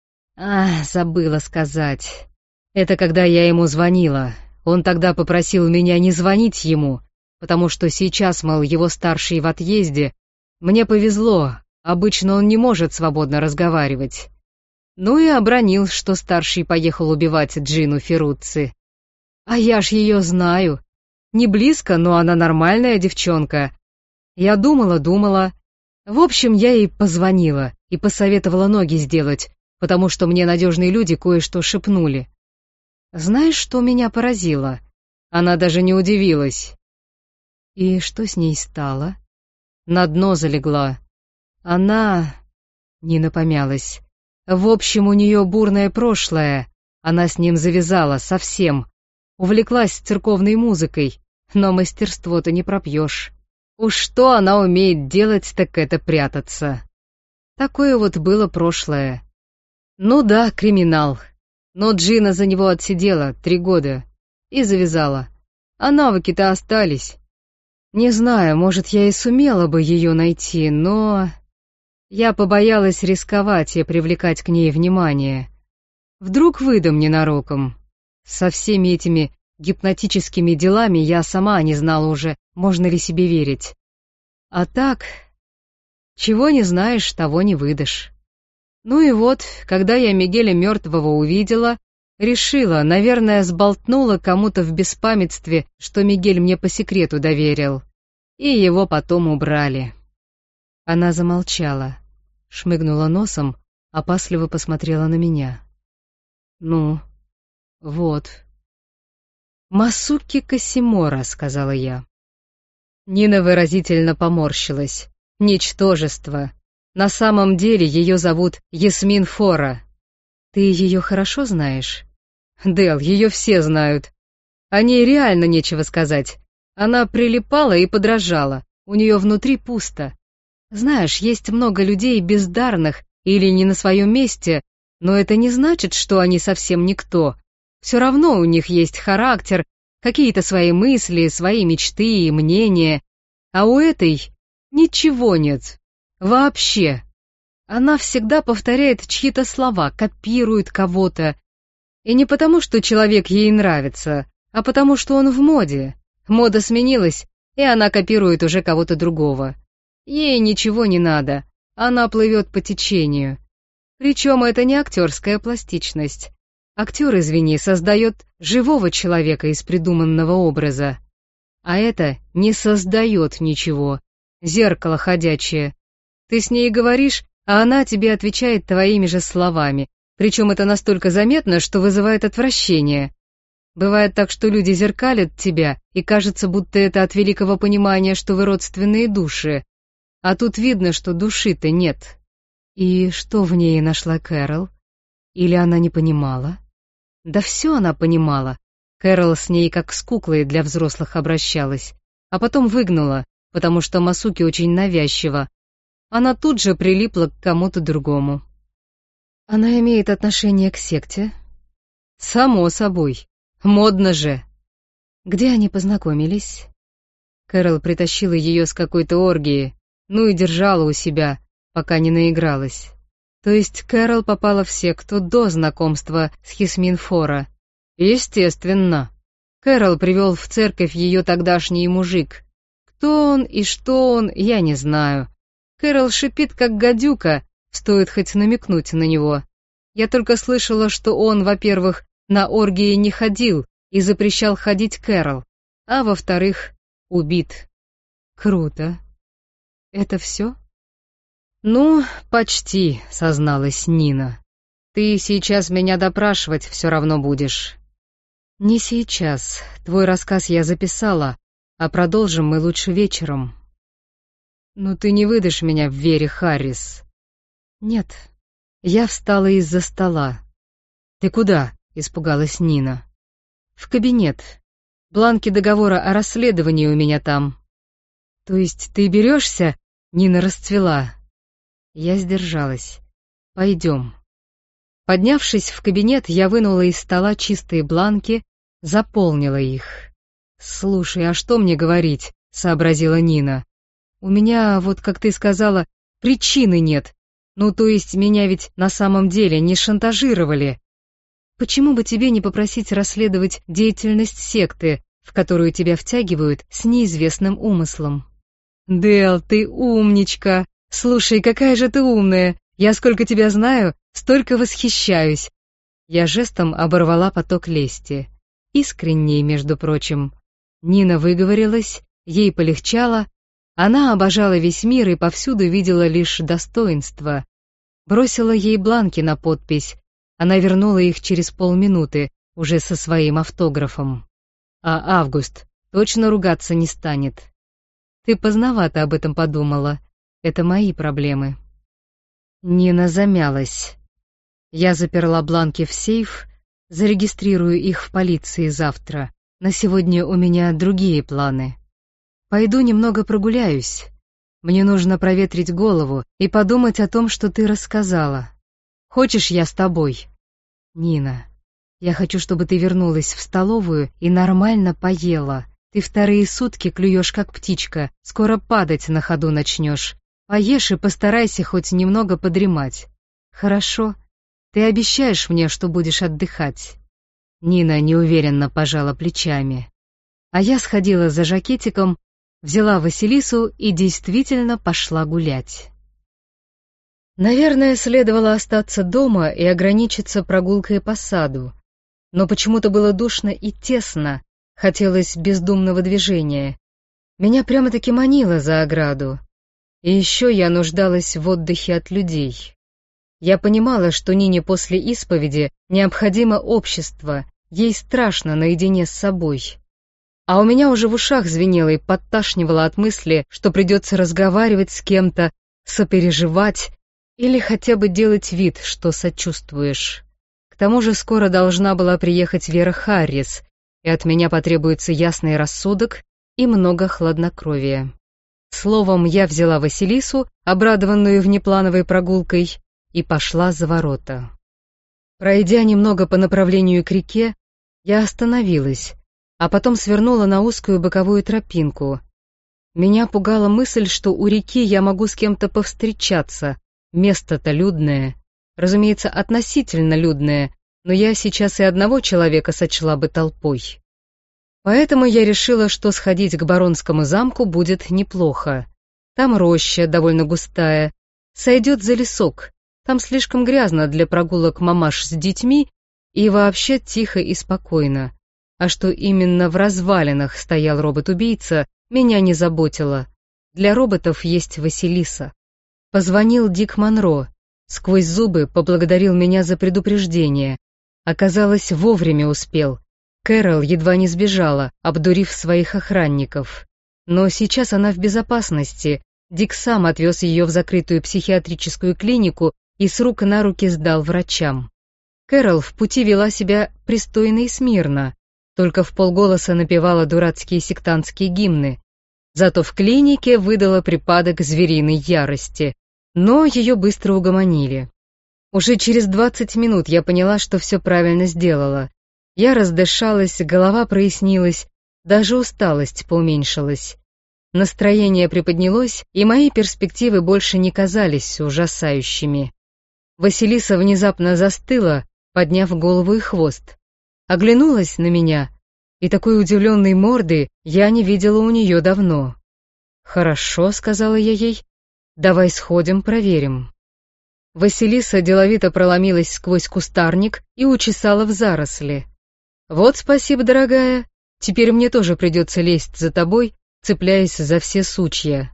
A: А, забыла сказать. Это когда я ему звонила. Он тогда попросил меня не звонить ему, потому что сейчас, мол, его старший в отъезде. Мне повезло, обычно он не может свободно разговаривать. Ну и обронил, что старший поехал убивать Джину Ферруцци. А я ж ее знаю. Не близко, но она нормальная девчонка. Я думала-думала. В общем, я ей позвонила и посоветовала ноги сделать, потому что мне надежные люди кое-что шепнули. Знаешь, что меня поразило? Она даже не удивилась. И что с ней стало? На дно залегла. Она... Нина помялась. В общем, у нее бурное прошлое. Она с ним завязала совсем. Увлеклась церковной музыкой, но мастерство-то не пропьешь. Уж что она умеет делать, так это прятаться. Такое вот было прошлое. Ну да, криминал. Но Джина за него отсидела три года и завязала. А навыки-то остались. Не знаю, может, я и сумела бы ее найти, но... Я побоялась рисковать и привлекать к ней внимание. Вдруг выдам ненароком. Со всеми этими гипнотическими делами я сама не знала уже, можно ли себе верить. А так, чего не знаешь, того не выдашь. Ну и вот, когда я Мигеля мертвого увидела, решила, наверное, сболтнула кому-то в беспамятстве, что Мигель мне по секрету доверил. И его потом убрали. Она замолчала, шмыгнула носом, опасливо посмотрела на меня. Ну, вот. «Масуки Касимора», — сказала я. Нина выразительно поморщилась. «Ничтожество. На самом деле ее зовут Ясмин Фора. Ты ее хорошо знаешь?» «Дел, ее все знают. О ней реально нечего сказать. Она прилипала и подражала. У нее внутри пусто. Знаешь, есть много людей бездарных или не на своем месте, но это не значит, что они совсем никто. Все равно у них есть характер, какие-то свои мысли, свои мечты и мнения. А у этой ничего нет. Вообще. Она всегда повторяет чьи-то слова, копирует кого-то. И не потому, что человек ей нравится, а потому, что он в моде. Мода сменилась, и она копирует уже кого-то другого. Ей ничего не надо, она плывет по течению. Причем это не актерская пластичность. Актер, извини, создает живого человека из придуманного образа. А это не создает ничего. Зеркало ходячее. Ты с ней говоришь, а она тебе отвечает твоими же словами. Причем это настолько заметно, что вызывает отвращение. Бывает так, что люди зеркалят тебя, и кажется, будто это от великого понимания, что вы родственные души. А тут видно, что души-то нет. И что в ней нашла Кэрол? Или она не понимала? Да все она понимала. Кэрол с ней как с куклой для взрослых обращалась, а потом выгнала, потому что Масуки очень навязчива. Она тут же прилипла к кому-то другому. Она имеет отношение к секте? Само собой. Модно же. Где они познакомились? Кэрол притащила ее с какой-то оргии, ну и держала у себя, пока не наигралась. То есть Кэрол попала в секту до знакомства с Ясмин Фора. Естественно. Кэрол привел в церковь ее тогдашний мужик. Кто он и что он, я не знаю. Кэрол шипит, как гадюка, стоит хоть намекнуть на него. Я только слышала, что он, во-первых, на оргии не ходил и запрещал ходить Кэрол, а во-вторых, убит. Круто. Это все? «Ну, почти», — созналась Нина. «Ты сейчас меня допрашивать все равно будешь». «Не сейчас. Твой рассказ я записала, а продолжим мы лучше вечером». «Ну ты не выдашь меня в Вере Харрис?» «Нет». Я встала из-за стола. «Ты куда?» — испугалась Нина. «В кабинет. Бланки договора о расследовании у меня там». «То есть ты берешься?» — Нина расцвела. Я сдержалась. «Пойдем». Поднявшись в кабинет, я вынула из стола чистые бланки, заполнила их. «Слушай, а что мне говорить?» — сообразила Нина. «У меня, вот как ты сказала, причины нет. Ну, то есть меня ведь на самом деле не шантажировали. Почему бы тебе не попросить расследовать деятельность секты, в которую тебя втягивают с неизвестным умыслом?» «Дел, ты умничка! Слушай, какая же ты умная! Я сколько тебя знаю, столько восхищаюсь!» Я жестом оборвала поток лести. Искренней, между прочим. Нина выговорилась, ей полегчало. Она обожала весь мир и повсюду видела лишь достоинство. Бросила ей бланки на подпись. Она вернула их через полминуты, уже со своим автографом. А Август точно ругаться не станет. Ты поздновато об этом подумала. Это мои проблемы. Нина замялась. Я заперла бланки в сейф, зарегистрирую их в полиции завтра. На сегодня у меня другие планы. Пойду немного прогуляюсь. Мне нужно проветрить голову и подумать о том, что ты рассказала. Хочешь, я с тобой? Нина, я хочу, чтобы ты вернулась в столовую и нормально поела. Ты вторые сутки клюешь, как птичка, скоро падать на ходу начнешь. Поешь и постарайся хоть немного подремать. Хорошо? Ты обещаешь мне, что будешь отдыхать?» Нина неуверенно пожала плечами. А я сходила за жакетиком, взяла Василису и действительно пошла гулять. Наверное, следовало остаться дома и ограничиться прогулкой по саду. Но почему-то было душно и тесно, хотелось бездумного движения. Меня прямо-таки манило за ограду. И еще я нуждалась в отдыхе от людей. Я понимала, что Нине после исповеди необходимо общество, ей страшно наедине с собой. А у меня уже в ушах звенело и подташнивало от мысли, что придется разговаривать с кем-то, сопереживать или хотя бы делать вид, что сочувствуешь. К тому же скоро должна была приехать Вера Харрис, и от меня потребуется ясный рассудок и много хладнокровия. Словом, я взяла Василису, обрадованную внеплановой прогулкой, и пошла за ворота. Пройдя немного по направлению к реке, я остановилась, а потом свернула на узкую боковую тропинку. Меня пугала мысль, что у реки я могу с кем-то повстречаться, место-то людное, разумеется, относительно людное, но я сейчас и одного человека сочла бы толпой. Поэтому я решила, что сходить к Баронскому замку будет неплохо. Там роща довольно густая, сойдет за лесок. Там слишком грязно для прогулок мамаш с детьми и вообще тихо и спокойно. А что именно в развалинах стоял робот-убийца, меня не заботило. Для роботов есть Василиса. Позвонил Дик Монро. Сквозь зубы поблагодарил меня за предупреждение. Оказалось, вовремя успел. Кэрол едва не сбежала, обдурив своих охранников. Но сейчас она в безопасности. Дик сам отвез ее в закрытую психиатрическую клинику и с рук на руки сдал врачам. Кэрол в пути вела себя пристойно и смирно, только вполголоса напевала дурацкие сектантские гимны. Зато в клинике выдала припадок звериной ярости, но ее быстро угомонили. Уже через двадцать минут я поняла, что все правильно сделала. Я раздышалась, голова прояснилась, даже усталость поуменьшилась. Настроение приподнялось, и мои перспективы больше не казались ужасающими. Василиса внезапно застыла, подняв голову и хвост. Оглянулась на меня, и такой удивленной морды я не видела у нее давно. «Хорошо», — сказала я ей, — «давай сходим, проверим». Василиса деловито проломилась сквозь кустарник и учесала в заросли. «Вот спасибо, дорогая, теперь мне тоже придется лезть за тобой, цепляясь за все сучья».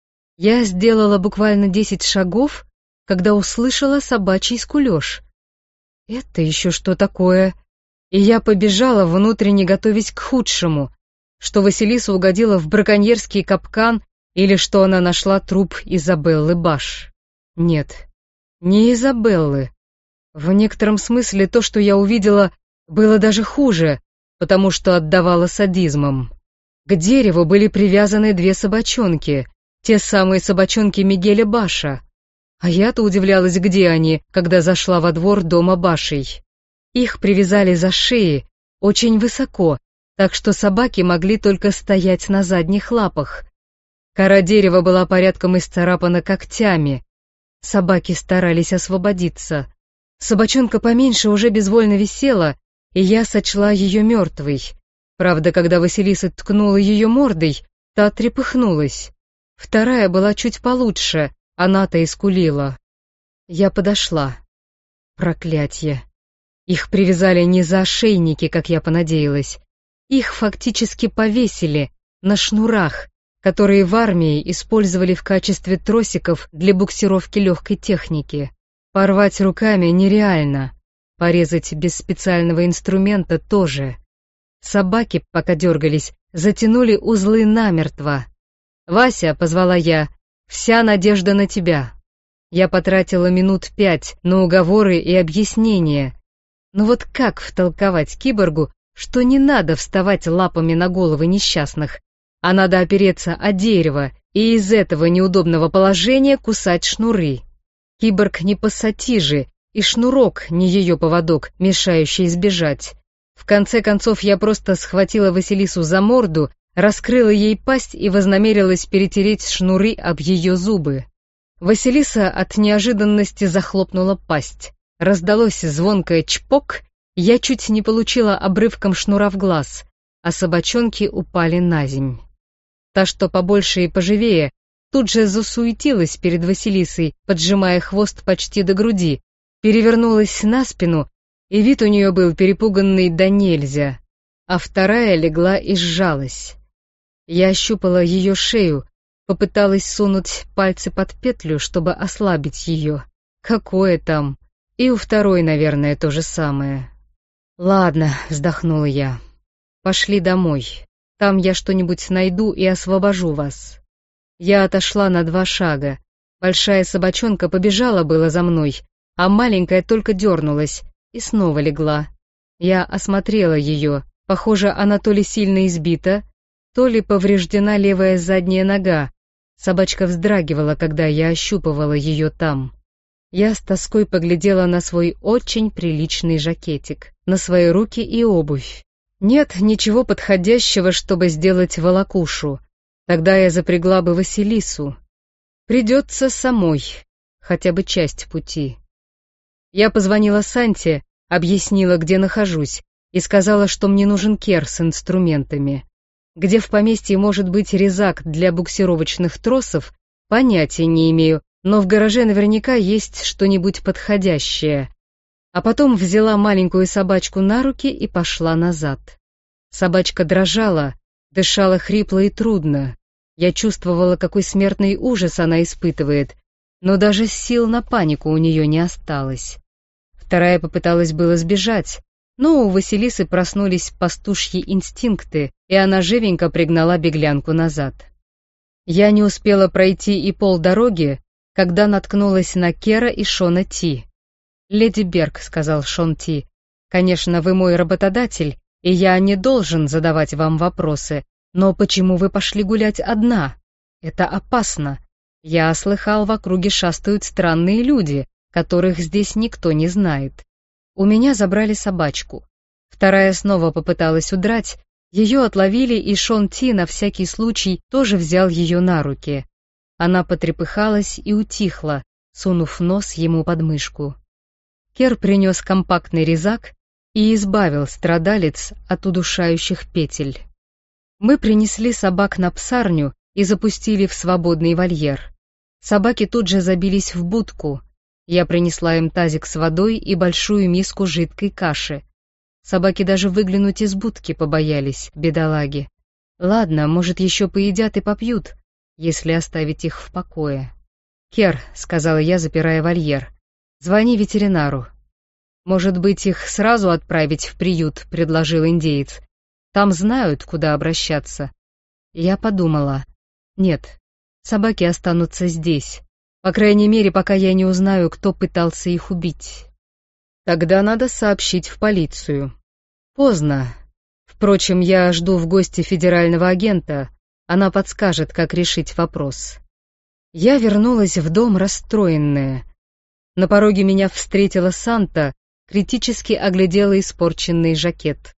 A: Я сделала буквально десять шагов, когда услышала собачий скулёж. Это еще что такое? И я побежала, внутренне готовясь к худшему, что Василиса угодила в браконьерский капкан или что она нашла труп Изабеллы Баш. Нет, не Изабеллы. В некотором смысле то, что я увидела, было даже хуже, потому что отдавало садизмом. К дереву были привязаны две собачонки, те самые собачонки Мигеля Баша. А я-то удивлялась, где они, когда зашла во двор дома Башей. Их привязали за шеи, очень высоко, так что собаки могли только стоять на задних лапах. Кора дерева была порядком исцарапана когтями. Собаки старались освободиться. Собачонка поменьше уже безвольно висела, и я сочла ее мертвой. Правда, когда Василиса ткнула ее мордой, та трепыхнулась. Вторая была чуть получше, она-то и скулила. Я подошла. Проклятье. Их привязали не за ошейники, как я понадеялась. Их фактически повесили на шнурах, которые в армии использовали в качестве тросиков для буксировки легкой техники. Порвать руками нереально, порезать без специального инструмента тоже. Собаки, пока дергались, затянули узлы намертво. «Вася», — позвала я, — «вся надежда на тебя». Я потратила минут пять на уговоры и объяснения. Но вот как втолковать киборгу, что не надо вставать лапами на головы несчастных, а надо опереться о дерево и из этого неудобного положения кусать шнуры. Киборг не пассатижи, и шнурок не ее поводок, мешающий сбежать. В конце концов я просто схватила Василису за морду, раскрыла ей пасть и вознамерилась перетереть шнуры об ее зубы. Василиса от неожиданности захлопнула пасть. Раздалось звонкое чпок, я чуть не получила обрывком шнура в глаз, а собачонки упали наземь. Та, что побольше и поживее, тут же засуетилась перед Василисой, поджимая хвост почти до груди, перевернулась на спину, и вид у нее был перепуганный до нельзя, а вторая легла и сжалась. Я ощупала ее шею, попыталась сунуть пальцы под петлю, чтобы ослабить ее. Какое там? И у второй, наверное, то же самое. «Ладно», — вздохнула я, — «пошли домой. Там я что-нибудь найду и освобожу вас». Я отошла на два шага. Большая собачонка побежала было за мной, а маленькая только дернулась и снова легла. Я осмотрела ее. Похоже, она то ли сильно избита, то ли повреждена левая задняя нога. Собачка вздрагивала, когда я ощупывала ее там. Я с тоской поглядела на свой очень приличный жакетик, на свои руки и обувь. Нет ничего подходящего, чтобы сделать волокушу. Тогда я запрягла бы Василису. Придется самой, хотя бы часть пути. Я позвонила Санте, объяснила, где нахожусь, и сказала, что мне нужен кер с инструментами. Где в поместье может быть резак для буксировочных тросов, понятия не имею, но в гараже наверняка есть что-нибудь подходящее. А потом взяла маленькую собачку на руки и пошла назад. Собачка дрожала, дышала хрипло и трудно. Я чувствовала, какой смертный ужас она испытывает, но даже сил на панику у нее не осталось. Вторая попыталась было сбежать, но у Василисы проснулись пастушьи инстинкты, и она живенько пригнала беглянку назад. Я не успела пройти и полдороги, когда наткнулась на Кера и Шона Ти. «Леди Берг», — сказал Шон Ти, — «конечно, вы мой работодатель, и я не должен задавать вам вопросы, но почему вы пошли гулять одна? Это опасно. Я слыхал, в округе шастают странные люди, которых здесь никто не знает. У меня забрали собачку. Вторая снова попыталась удрать, ее отловили, и Шон Ти на всякий случай тоже взял ее на руки. Она потрепыхалась и утихла, сунув нос ему под мышку. Кер принес компактный резак и избавил страдалец от удушающих петель. Мы принесли собак на псарню и запустили в свободный вольер. Собаки тут же забились в будку. Я принесла им тазик с водой и большую миску жидкой каши. Собаки даже выглянуть из будки побоялись, бедолаги. Ладно, может, еще поедят и попьют, если оставить их в покое. «Кер», — сказала я, запирая вольер, — «звони ветеринару». «Может быть, их сразу отправить в приют», — предложил индеец. «Там знают, куда обращаться». Я подумала. Нет, собаки останутся здесь. По крайней мере, пока я не узнаю, кто пытался их убить. Тогда надо сообщить в полицию. Поздно. Впрочем, я жду в гости федерального агента. Она подскажет, как решить вопрос. Я вернулась в дом расстроенная. На пороге меня встретила Санта, критически оглядела испорченный жакет.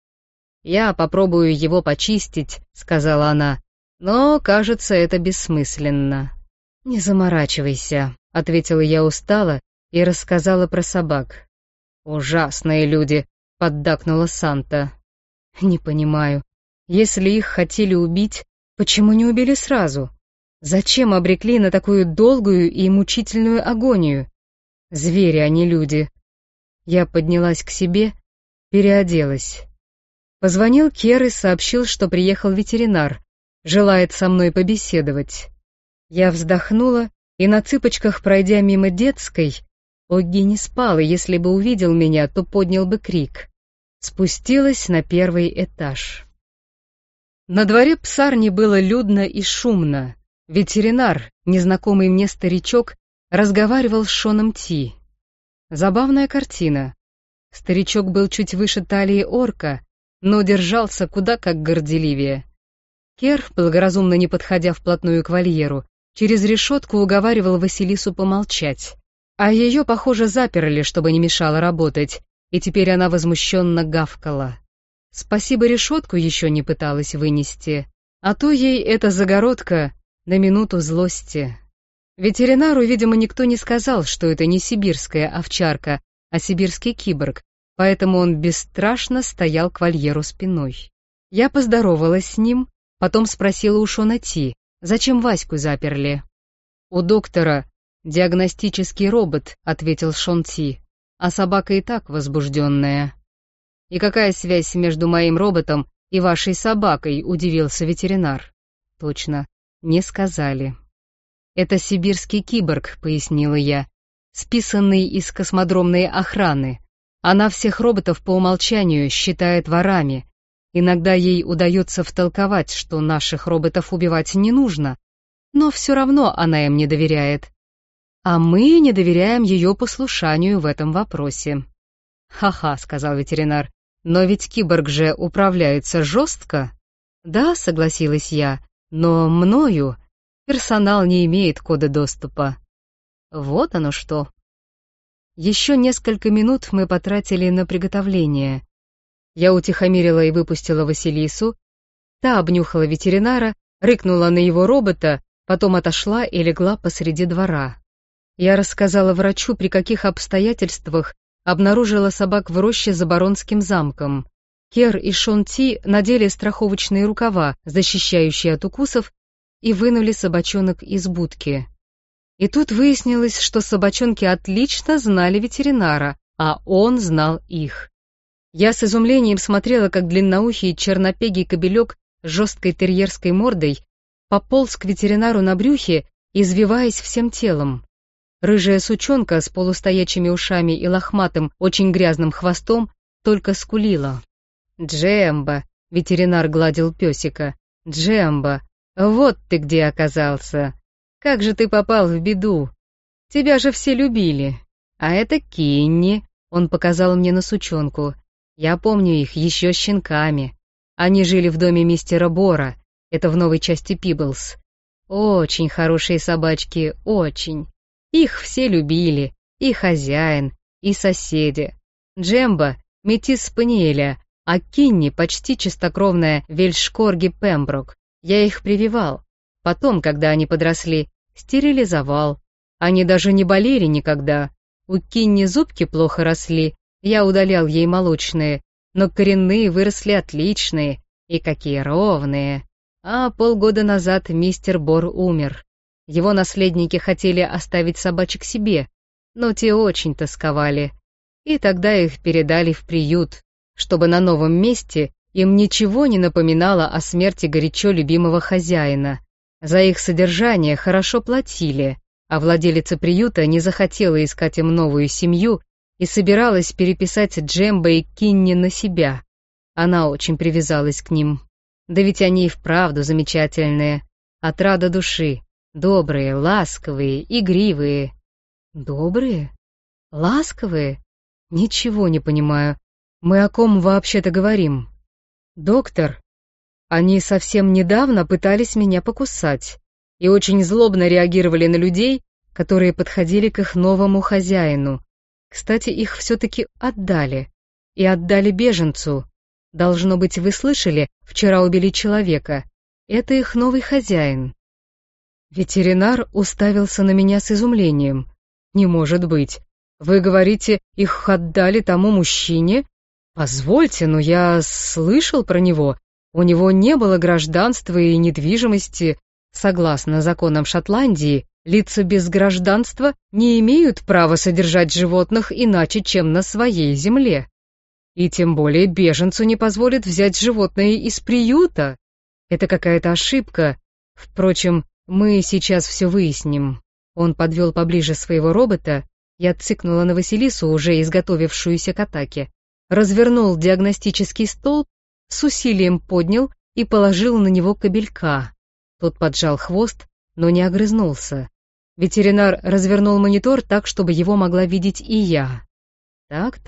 A: «Я попробую его почистить», — сказала она, — «но, кажется, это бессмысленно». «Не заморачивайся», — ответила я устало и рассказала про собак. «Ужасные люди», — поддакнула Санта. «Не понимаю. Если их хотели убить, почему не убили сразу? Зачем обрекли на такую долгую и мучительную агонию? Звери, а не люди». Я поднялась к себе, переоделась. Позвонил Кер и сообщил, что приехал ветеринар, желает со мной побеседовать. Я вздохнула и на цыпочках, пройдя мимо детской, Огги не спал, и если бы увидел меня, то поднял бы крик, спустилась на первый этаж. На дворе псарни было людно и шумно. Ветеринар, незнакомый мне старичок, разговаривал с Шоном Ти. Забавная картина. Старичок был чуть выше талии орка, но держался куда как горделивее. Кер, благоразумно не подходя вплотную к вольеру, через решетку уговаривал Василису помолчать. А ее, похоже, заперли, чтобы не мешало работать, и теперь она возмущенно гавкала. Спасибо, решетку еще не пыталась вынести, а то ей эта загородка на минуту злости. Ветеринару, видимо, никто не сказал, что это не сибирская овчарка, а сибирский киборг, поэтому он бесстрашно стоял к вольеру спиной. Я поздоровалась с ним, потом спросила у Шона Ти, зачем Ваську заперли. «У доктора диагностический робот», — ответил Шон Ти, «а собака и так возбужденная». «И какая связь между моим роботом и вашей собакой?» — удивился ветеринар. «Точно, не сказали». «Это сибирский киборг», — пояснила я, «списанный из космодромной охраны. Она всех роботов по умолчанию считает ворами. Иногда ей удается втолковать, что наших роботов убивать не нужно, но все равно она им не доверяет. А мы не доверяем ее послушанию в этом вопросе». «Ха-ха», — сказал ветеринар, «но ведь киборг же управляется жестко». «Да», — согласилась я, «но мною персонал не имеет кода доступа». Вот оно что. Еще несколько минут мы потратили на приготовление. Я утихомирила и выпустила Василису, та обнюхала ветеринара, рыкнула на его робота, потом отошла и легла посреди двора. Я рассказала врачу, при каких обстоятельствах обнаружила собак в роще за Баронским замком. Кер и Шон Ти надели страховочные рукава, защищающие от укусов, и вынули собачонок из будки. И тут выяснилось, что собачонки отлично знали ветеринара, а он знал их. Я с изумлением смотрела, как длинноухий чернопегий кобелек с жесткой терьерской мордой пополз к ветеринару на брюхе, извиваясь всем телом. Рыжая сучонка с полустоячими ушами и лохматым, очень грязным хвостом только скулила. «Джембо», — ветеринар гладил песика, «Джембо, вот ты где оказался. Как же ты попал в беду? Тебя же все любили. А это Кинни», — он показал мне на сучонку. «Я помню их еще щенками. Они жили в доме мистера Бора, это в новой части Пиблс. Очень хорошие собачки, очень. Их все любили, и хозяин, и соседи. Джембо — метис спаниеля, а Кинни почти чистокровная вельшкорги Пемброк. Я их прививал. Потом, когда они подросли, стерилизовал. Они даже не болели никогда. У Кинни зубки плохо росли, я удалял ей молочные, но коренные выросли отличные, и какие ровные. А полгода назад мистер Бор умер. Его наследники хотели оставить собачек себе, но те очень тосковали. И тогда их передали в приют, чтобы на новом месте им ничего не напоминало о смерти горячо любимого хозяина. За их содержание хорошо платили, а владелица приюта не захотела искать им новую семью и собиралась переписать Джембо и Кинни на себя. Она очень привязалась к ним. Да ведь они и вправду замечательные. Отрада души. Добрые, ласковые, игривые. Добрые? Ласковые? Ничего не понимаю. Мы о ком вообще-то говорим? Доктор? Они совсем недавно пытались меня покусать и очень злобно реагировали на людей, которые подходили к их новому хозяину. Кстати, их все-таки отдали. И отдали беженцу. Должно быть, вы слышали, вчера убили человека. Это их новый хозяин. Ветеринар уставился на меня с изумлением. Не может быть. Вы говорите, их отдали тому мужчине? Позвольте, но я слышал про него. У него не было гражданства и недвижимости. Согласно законам Шотландии, лица без гражданства не имеют права содержать животных иначе, чем на своей земле. И тем более беженцу не позволят взять животное из приюта. Это какая-то ошибка. Впрочем, мы сейчас все выясним. Он подвел поближе своего робота, я цыкнула на Василису, уже изготовившуюся к атаке, развернул диагностический стол, с усилием поднял и положил на него кобелька. Тот поджал хвост, но не огрызнулся. Ветеринар развернул монитор так, чтобы его могла видеть и я.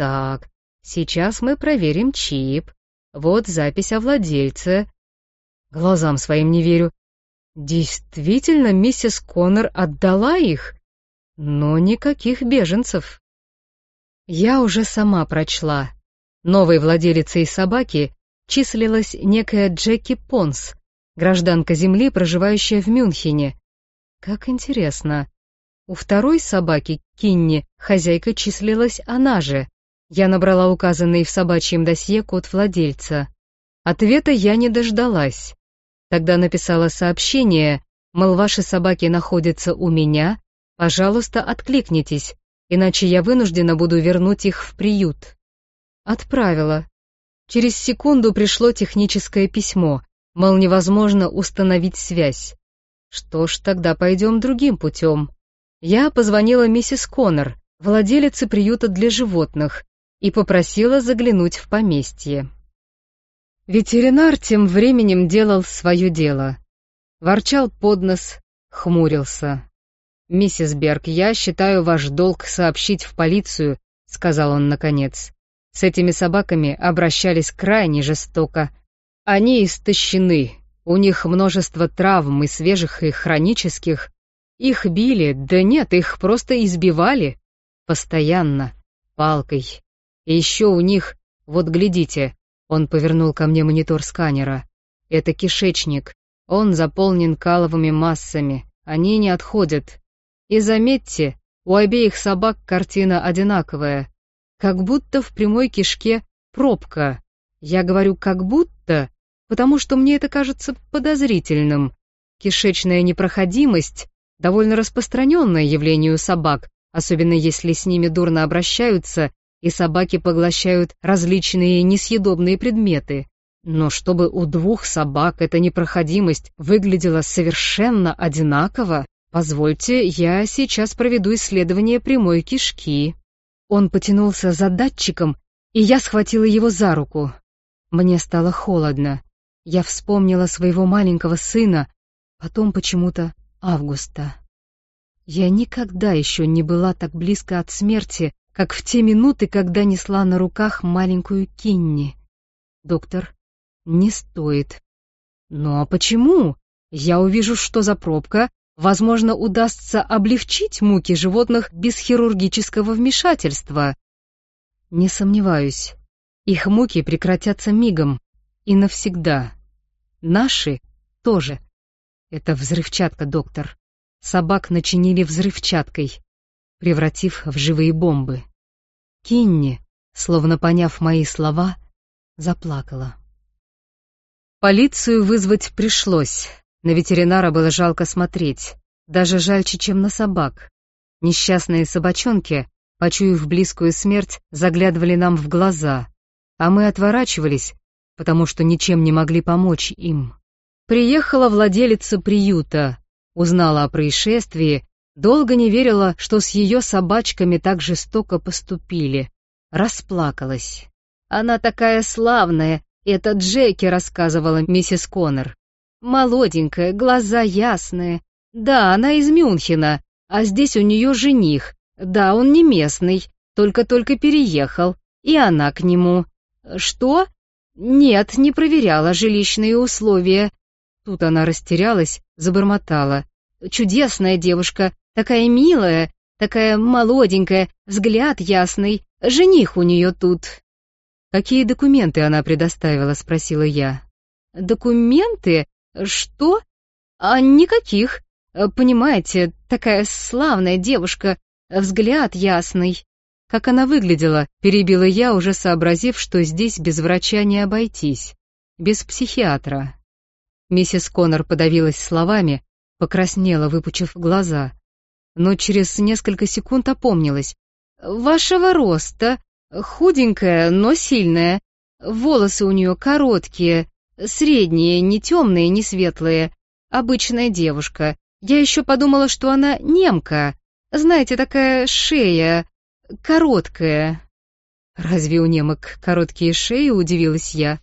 A: Так-так, сейчас мы проверим чип. Вот запись о владельце. Глазам своим не верю. Действительно, миссис Коннор отдала их, но никаких беженцев. Я уже сама прочла. Новой владелицей собаки числилась некая Джеки Понс, гражданка земли, проживающая в Мюнхене. Как интересно. У второй собаки, Кинни, хозяйка числилась она же. Я набрала указанный в собачьем досье код владельца. Ответа я не дождалась. Тогда написала сообщение, мол, ваши собаки находятся у меня, пожалуйста, откликнитесь, иначе я вынуждена буду вернуть их в приют. Отправила. Через секунду пришло техническое письмо, мол, невозможно установить связь. Что ж, тогда пойдем другим путем. Я позвонила миссис Коннор, владелице приюта для животных, и попросила заглянуть в поместье. Ветеринар тем временем делал свое дело. Ворчал под нос, хмурился. «Миссис Берг, я считаю ваш долг сообщить в полицию», — сказал он наконец. «С этими собаками обращались крайне жестоко. Они истощены, у них множество травм и свежих, и хронических. Их били, да нет, их просто избивали. Постоянно, палкой. И еще у них, вот глядите». Он повернул ко мне монитор сканера. «Это кишечник. Он заполнен каловыми массами. Они не отходят. И заметьте, у обеих собак картина одинаковая. Как будто в прямой кишке пробка. Я говорю «как будто», потому что мне это кажется подозрительным. Кишечная непроходимость — довольно распространенное явление у собак, особенно если с ними дурно обращаются, и собаки поглощают различные несъедобные предметы. Но чтобы у двух собак эта непроходимость выглядела совершенно одинаково, позвольте, я сейчас проведу исследование прямой кишки. Он потянулся за датчиком, и я схватила его за руку. Мне стало холодно. Я вспомнила своего маленького сына, потом почему-то Августа. Я никогда еще не была так близко от смерти, как в те минуты, когда несла на руках маленькую Кинни. Доктор, не стоит. Ну а почему? Я увижу, что за пробка. Возможно, удастся облегчить муки животных без хирургического вмешательства. Не сомневаюсь. Их муки прекратятся мигом и навсегда. Наши тоже. Это взрывчатка, доктор. Собак начинили взрывчаткой, превратив в живые бомбы. Кинни, словно поняв мои слова, заплакала. Полицию вызвать пришлось. На ветеринара было жалко смотреть, даже жальче, чем на собак. Несчастные собачонки, почуяв близкую смерть, заглядывали нам в глаза, а мы отворачивались, потому что ничем не могли помочь им. Приехала владелица приюта, узнала о происшествии, долго не верила, что с ее собачками так жестоко поступили. Расплакалась. «Она такая славная, это Джеки», — рассказывала миссис Коннор. «Молоденькая, глаза ясные. Да, она из Мюнхена, а здесь у нее жених. Да, он не местный, только-только переехал, и она к нему. Что? Нет, не проверяла жилищные условия». Тут она растерялась, забормотала. «Чудесная девушка, такая милая, такая молоденькая, взгляд ясный, жених у нее тут». «Какие документы она предоставила?» — спросила я. «Документы? Что? А никаких. Понимаете, такая славная девушка, взгляд ясный». «Как она выглядела?» — перебила я, уже сообразив, что здесь без врача не обойтись, без психиатра. Миссис Коннор подавилась словами, покраснела, выпучив глаза, но через несколько секунд опомнилась. «Вашего роста, худенькая, но сильная, волосы у нее короткие, средние, не темные, не светлые, обычная девушка. Я еще подумала, что она немка, знаете, такая шея, короткая». «Разве у немок короткие шеи?» — удивилась я.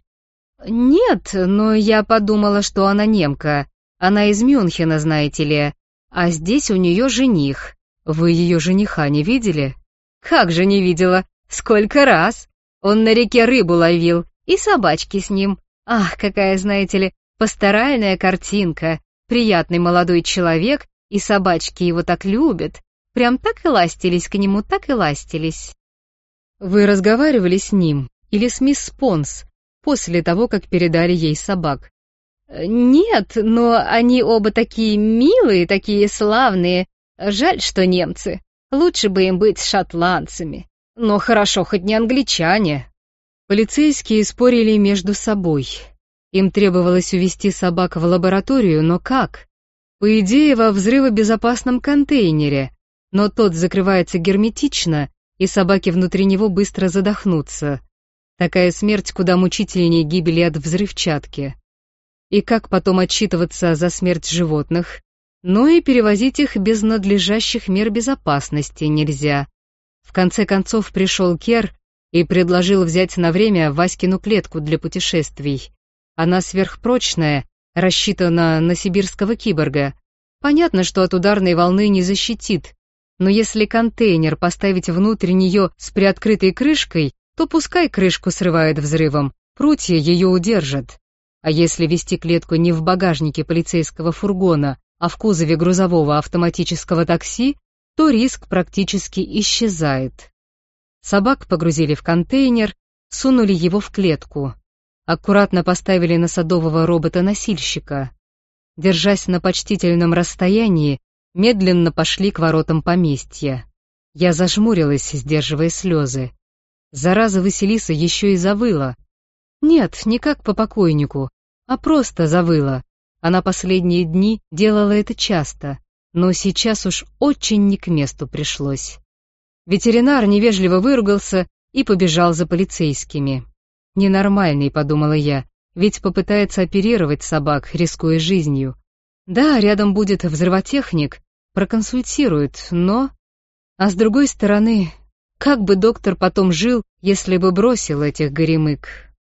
A: «Нет, но я подумала, что она немка. Она из Мюнхена, знаете ли. А здесь у нее жених. Вы ее жениха не видели?» «Как же не видела? Сколько раз! Он на реке рыбу ловил, и собачки с ним. Ах, какая, знаете ли, Пасторальная картинка. Приятный молодой человек, и собачки его так любят. Прям так и ластились к нему, так и ластились. Вы разговаривали с ним или с мисс Понс после того, как передали ей собак? Нет, но они оба такие милые, такие славные. Жаль, что немцы. Лучше бы им быть шотландцами. Но хорошо, хоть не англичане. Полицейские спорили между собой. Им требовалось увезти собак в лабораторию, но как? По идее, во взрывобезопасном контейнере, но тот закрывается герметично, и собаки внутри него быстро задохнутся. Такая смерть куда мучительнее гибели от взрывчатки. И как потом отчитываться за смерть животных? Но и перевозить их без надлежащих мер безопасности нельзя. В конце концов пришел Кер и предложил взять на время Васькину клетку для путешествий. Она сверхпрочная, рассчитана на сибирского киборга. Понятно, что от ударной волны не защитит, но если контейнер поставить внутрь нее с приоткрытой крышкой, то пускай крышку срывает взрывом, прутья ее удержат. А если вести клетку не в багажнике полицейского фургона, а в кузове грузового автоматического такси, то риск практически исчезает. Собак погрузили в контейнер, сунули его в клетку. Аккуратно поставили на садового робота-носильщика. Держась на почтительном расстоянии, медленно пошли к воротам поместья. Я зажмурилась, сдерживая слезы. Зараза Василиса еще и завыла. Нет, не как по покойнику, а просто завыла. Она последние дни делала это часто, но сейчас уж очень не к месту пришлось. Ветеринар невежливо выругался и побежал за полицейскими. Ненормальный, подумала я, ведь попытается оперировать собак, рискуя жизнью. Да, рядом будет взрывотехник, проконсультирует, но... А с другой стороны, как бы доктор потом жил, если бы бросил этих горемык?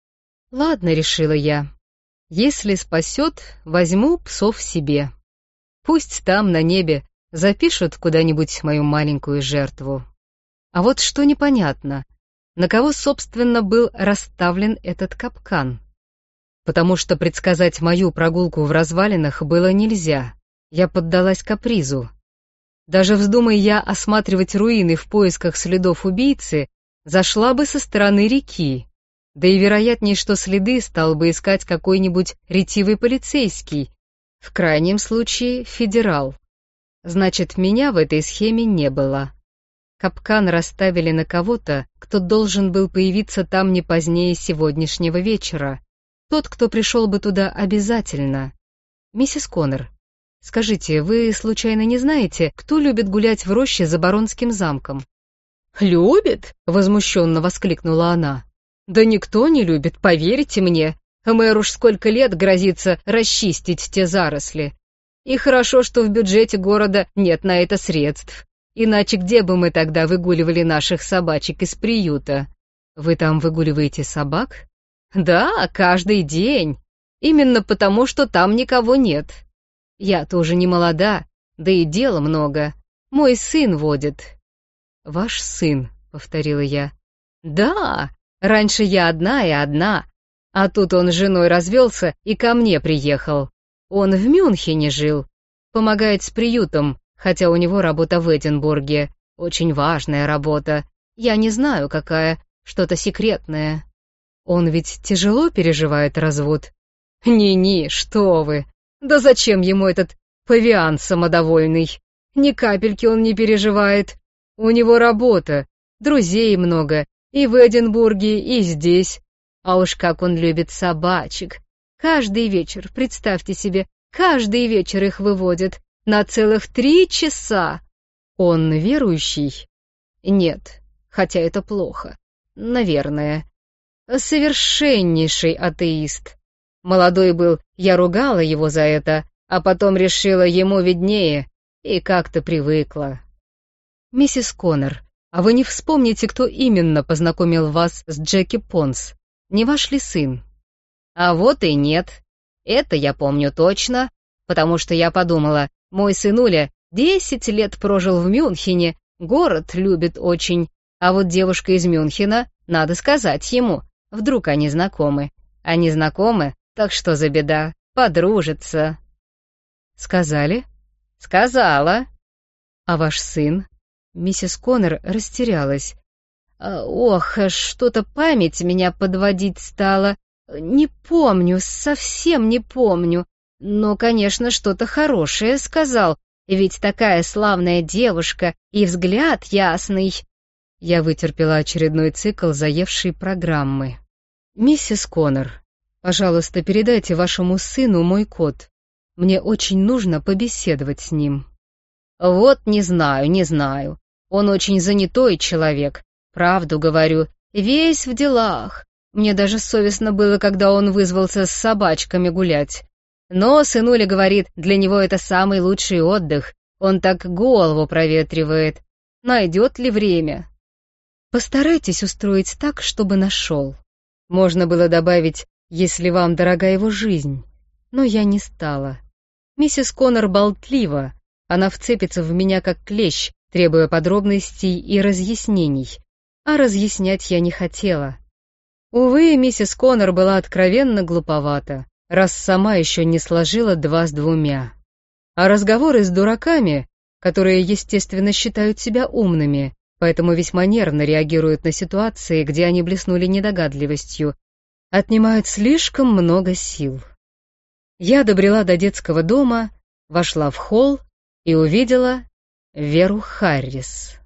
A: Ладно, решила я. Если спасет, возьму псов себе. Пусть там, на небе, запишут куда-нибудь мою маленькую жертву. А вот что непонятно, на кого, собственно, был расставлен этот капкан? Потому что предсказать мою прогулку в развалинах было нельзя. Я поддалась капризу. Даже вздумай я осматривать руины в поисках следов убийцы, зашла бы со стороны реки. Да и вероятнее, что следы стал бы искать какой-нибудь ретивый полицейский, в крайнем случае федерал. Значит, меня в этой схеме не было. Капкан расставили на кого-то, кто должен был появиться там не позднее сегодняшнего вечера. Тот, кто пришел бы туда обязательно. Миссис Коннор, скажите, вы случайно не знаете, кто любит гулять в роще за Баронским замком? «Любит?» — возмущенно воскликнула она. «Да никто не любит, поверьте мне. Мэр уж сколько лет грозится расчистить те заросли. И хорошо, что в бюджете города нет на это средств. Иначе где бы мы тогда выгуливали наших собачек из приюта? Вы там выгуливаете собак? Да, каждый день. Именно потому, что там никого нет. Я тоже не молода, да и дела много. Мой сын водит». «Ваш сын», — повторила я. «Да, раньше я одна и одна, а тут он с женой развелся и ко мне приехал. Он в Мюнхене жил, помогает с приютом, хотя у него работа в Эдинбурге. Очень важная работа. Я не знаю, какая, что-то секретное. Он ведь тяжело переживает развод?» «Не-не, что вы! Да зачем ему этот павиан самодовольный? Ни капельки он не переживает. У него работа, друзей много, и в Эдинбурге, и здесь. А уж как он любит собачек. Каждый вечер, представьте себе, каждый вечер их выводят на целых три часа. Он верующий? Нет, хотя это плохо. Наверное. Совершеннейший атеист. Молодой был, я ругала его за это, а потом решила, ему виднее, и как-то привыкла. «Миссис Коннор, а вы не вспомните, кто именно познакомил вас с Джеки Понс? Не ваш ли сын?» «А вот и нет. Это я помню точно, потому что я подумала, мой сынуля десять лет прожил в Мюнхене, город любит очень, а вот девушка из Мюнхена, надо сказать ему, вдруг они знакомы. Они знакомы, так что за беда?
B: подружатся».
A: «Сказали?»
B: «Сказала».
A: «А ваш сын?» Миссис Коннор растерялась.
B: «Ох, что-то память меня подводить стала. Не помню, совсем не помню. Но, конечно, что-то хорошее сказал, ведь такая славная девушка и взгляд ясный».
A: Я вытерпела очередной цикл заевшей программы. «Миссис Коннор, пожалуйста, передайте вашему сыну мой код. Мне очень нужно побеседовать с ним».
B: «Вот не знаю, не знаю. Он очень занятой человек. Правду говорю, весь в делах. Мне даже совестно было, когда он вызвался с собачками гулять. Но сынуля говорит, для него это самый лучший отдых. Он так голову проветривает. Найдет ли время?»
A: «Постарайтесь устроить так, чтобы нашел». Можно было добавить, если вам дорога его жизнь, но я не стала. Миссис Коннор болтлива, она вцепится в меня как клещ, требуя подробностей и разъяснений, а разъяснять я не хотела. Увы, миссис Коннор была откровенно глуповата, раз сама еще не сложила два с двумя. А разговоры с дураками, которые, естественно, считают себя умными, поэтому весьма нервно реагируют на ситуации, где они блеснули недогадливостью, отнимают слишком много сил. Я добрела до детского дома, вошла в холл и увидела Веру Харрис.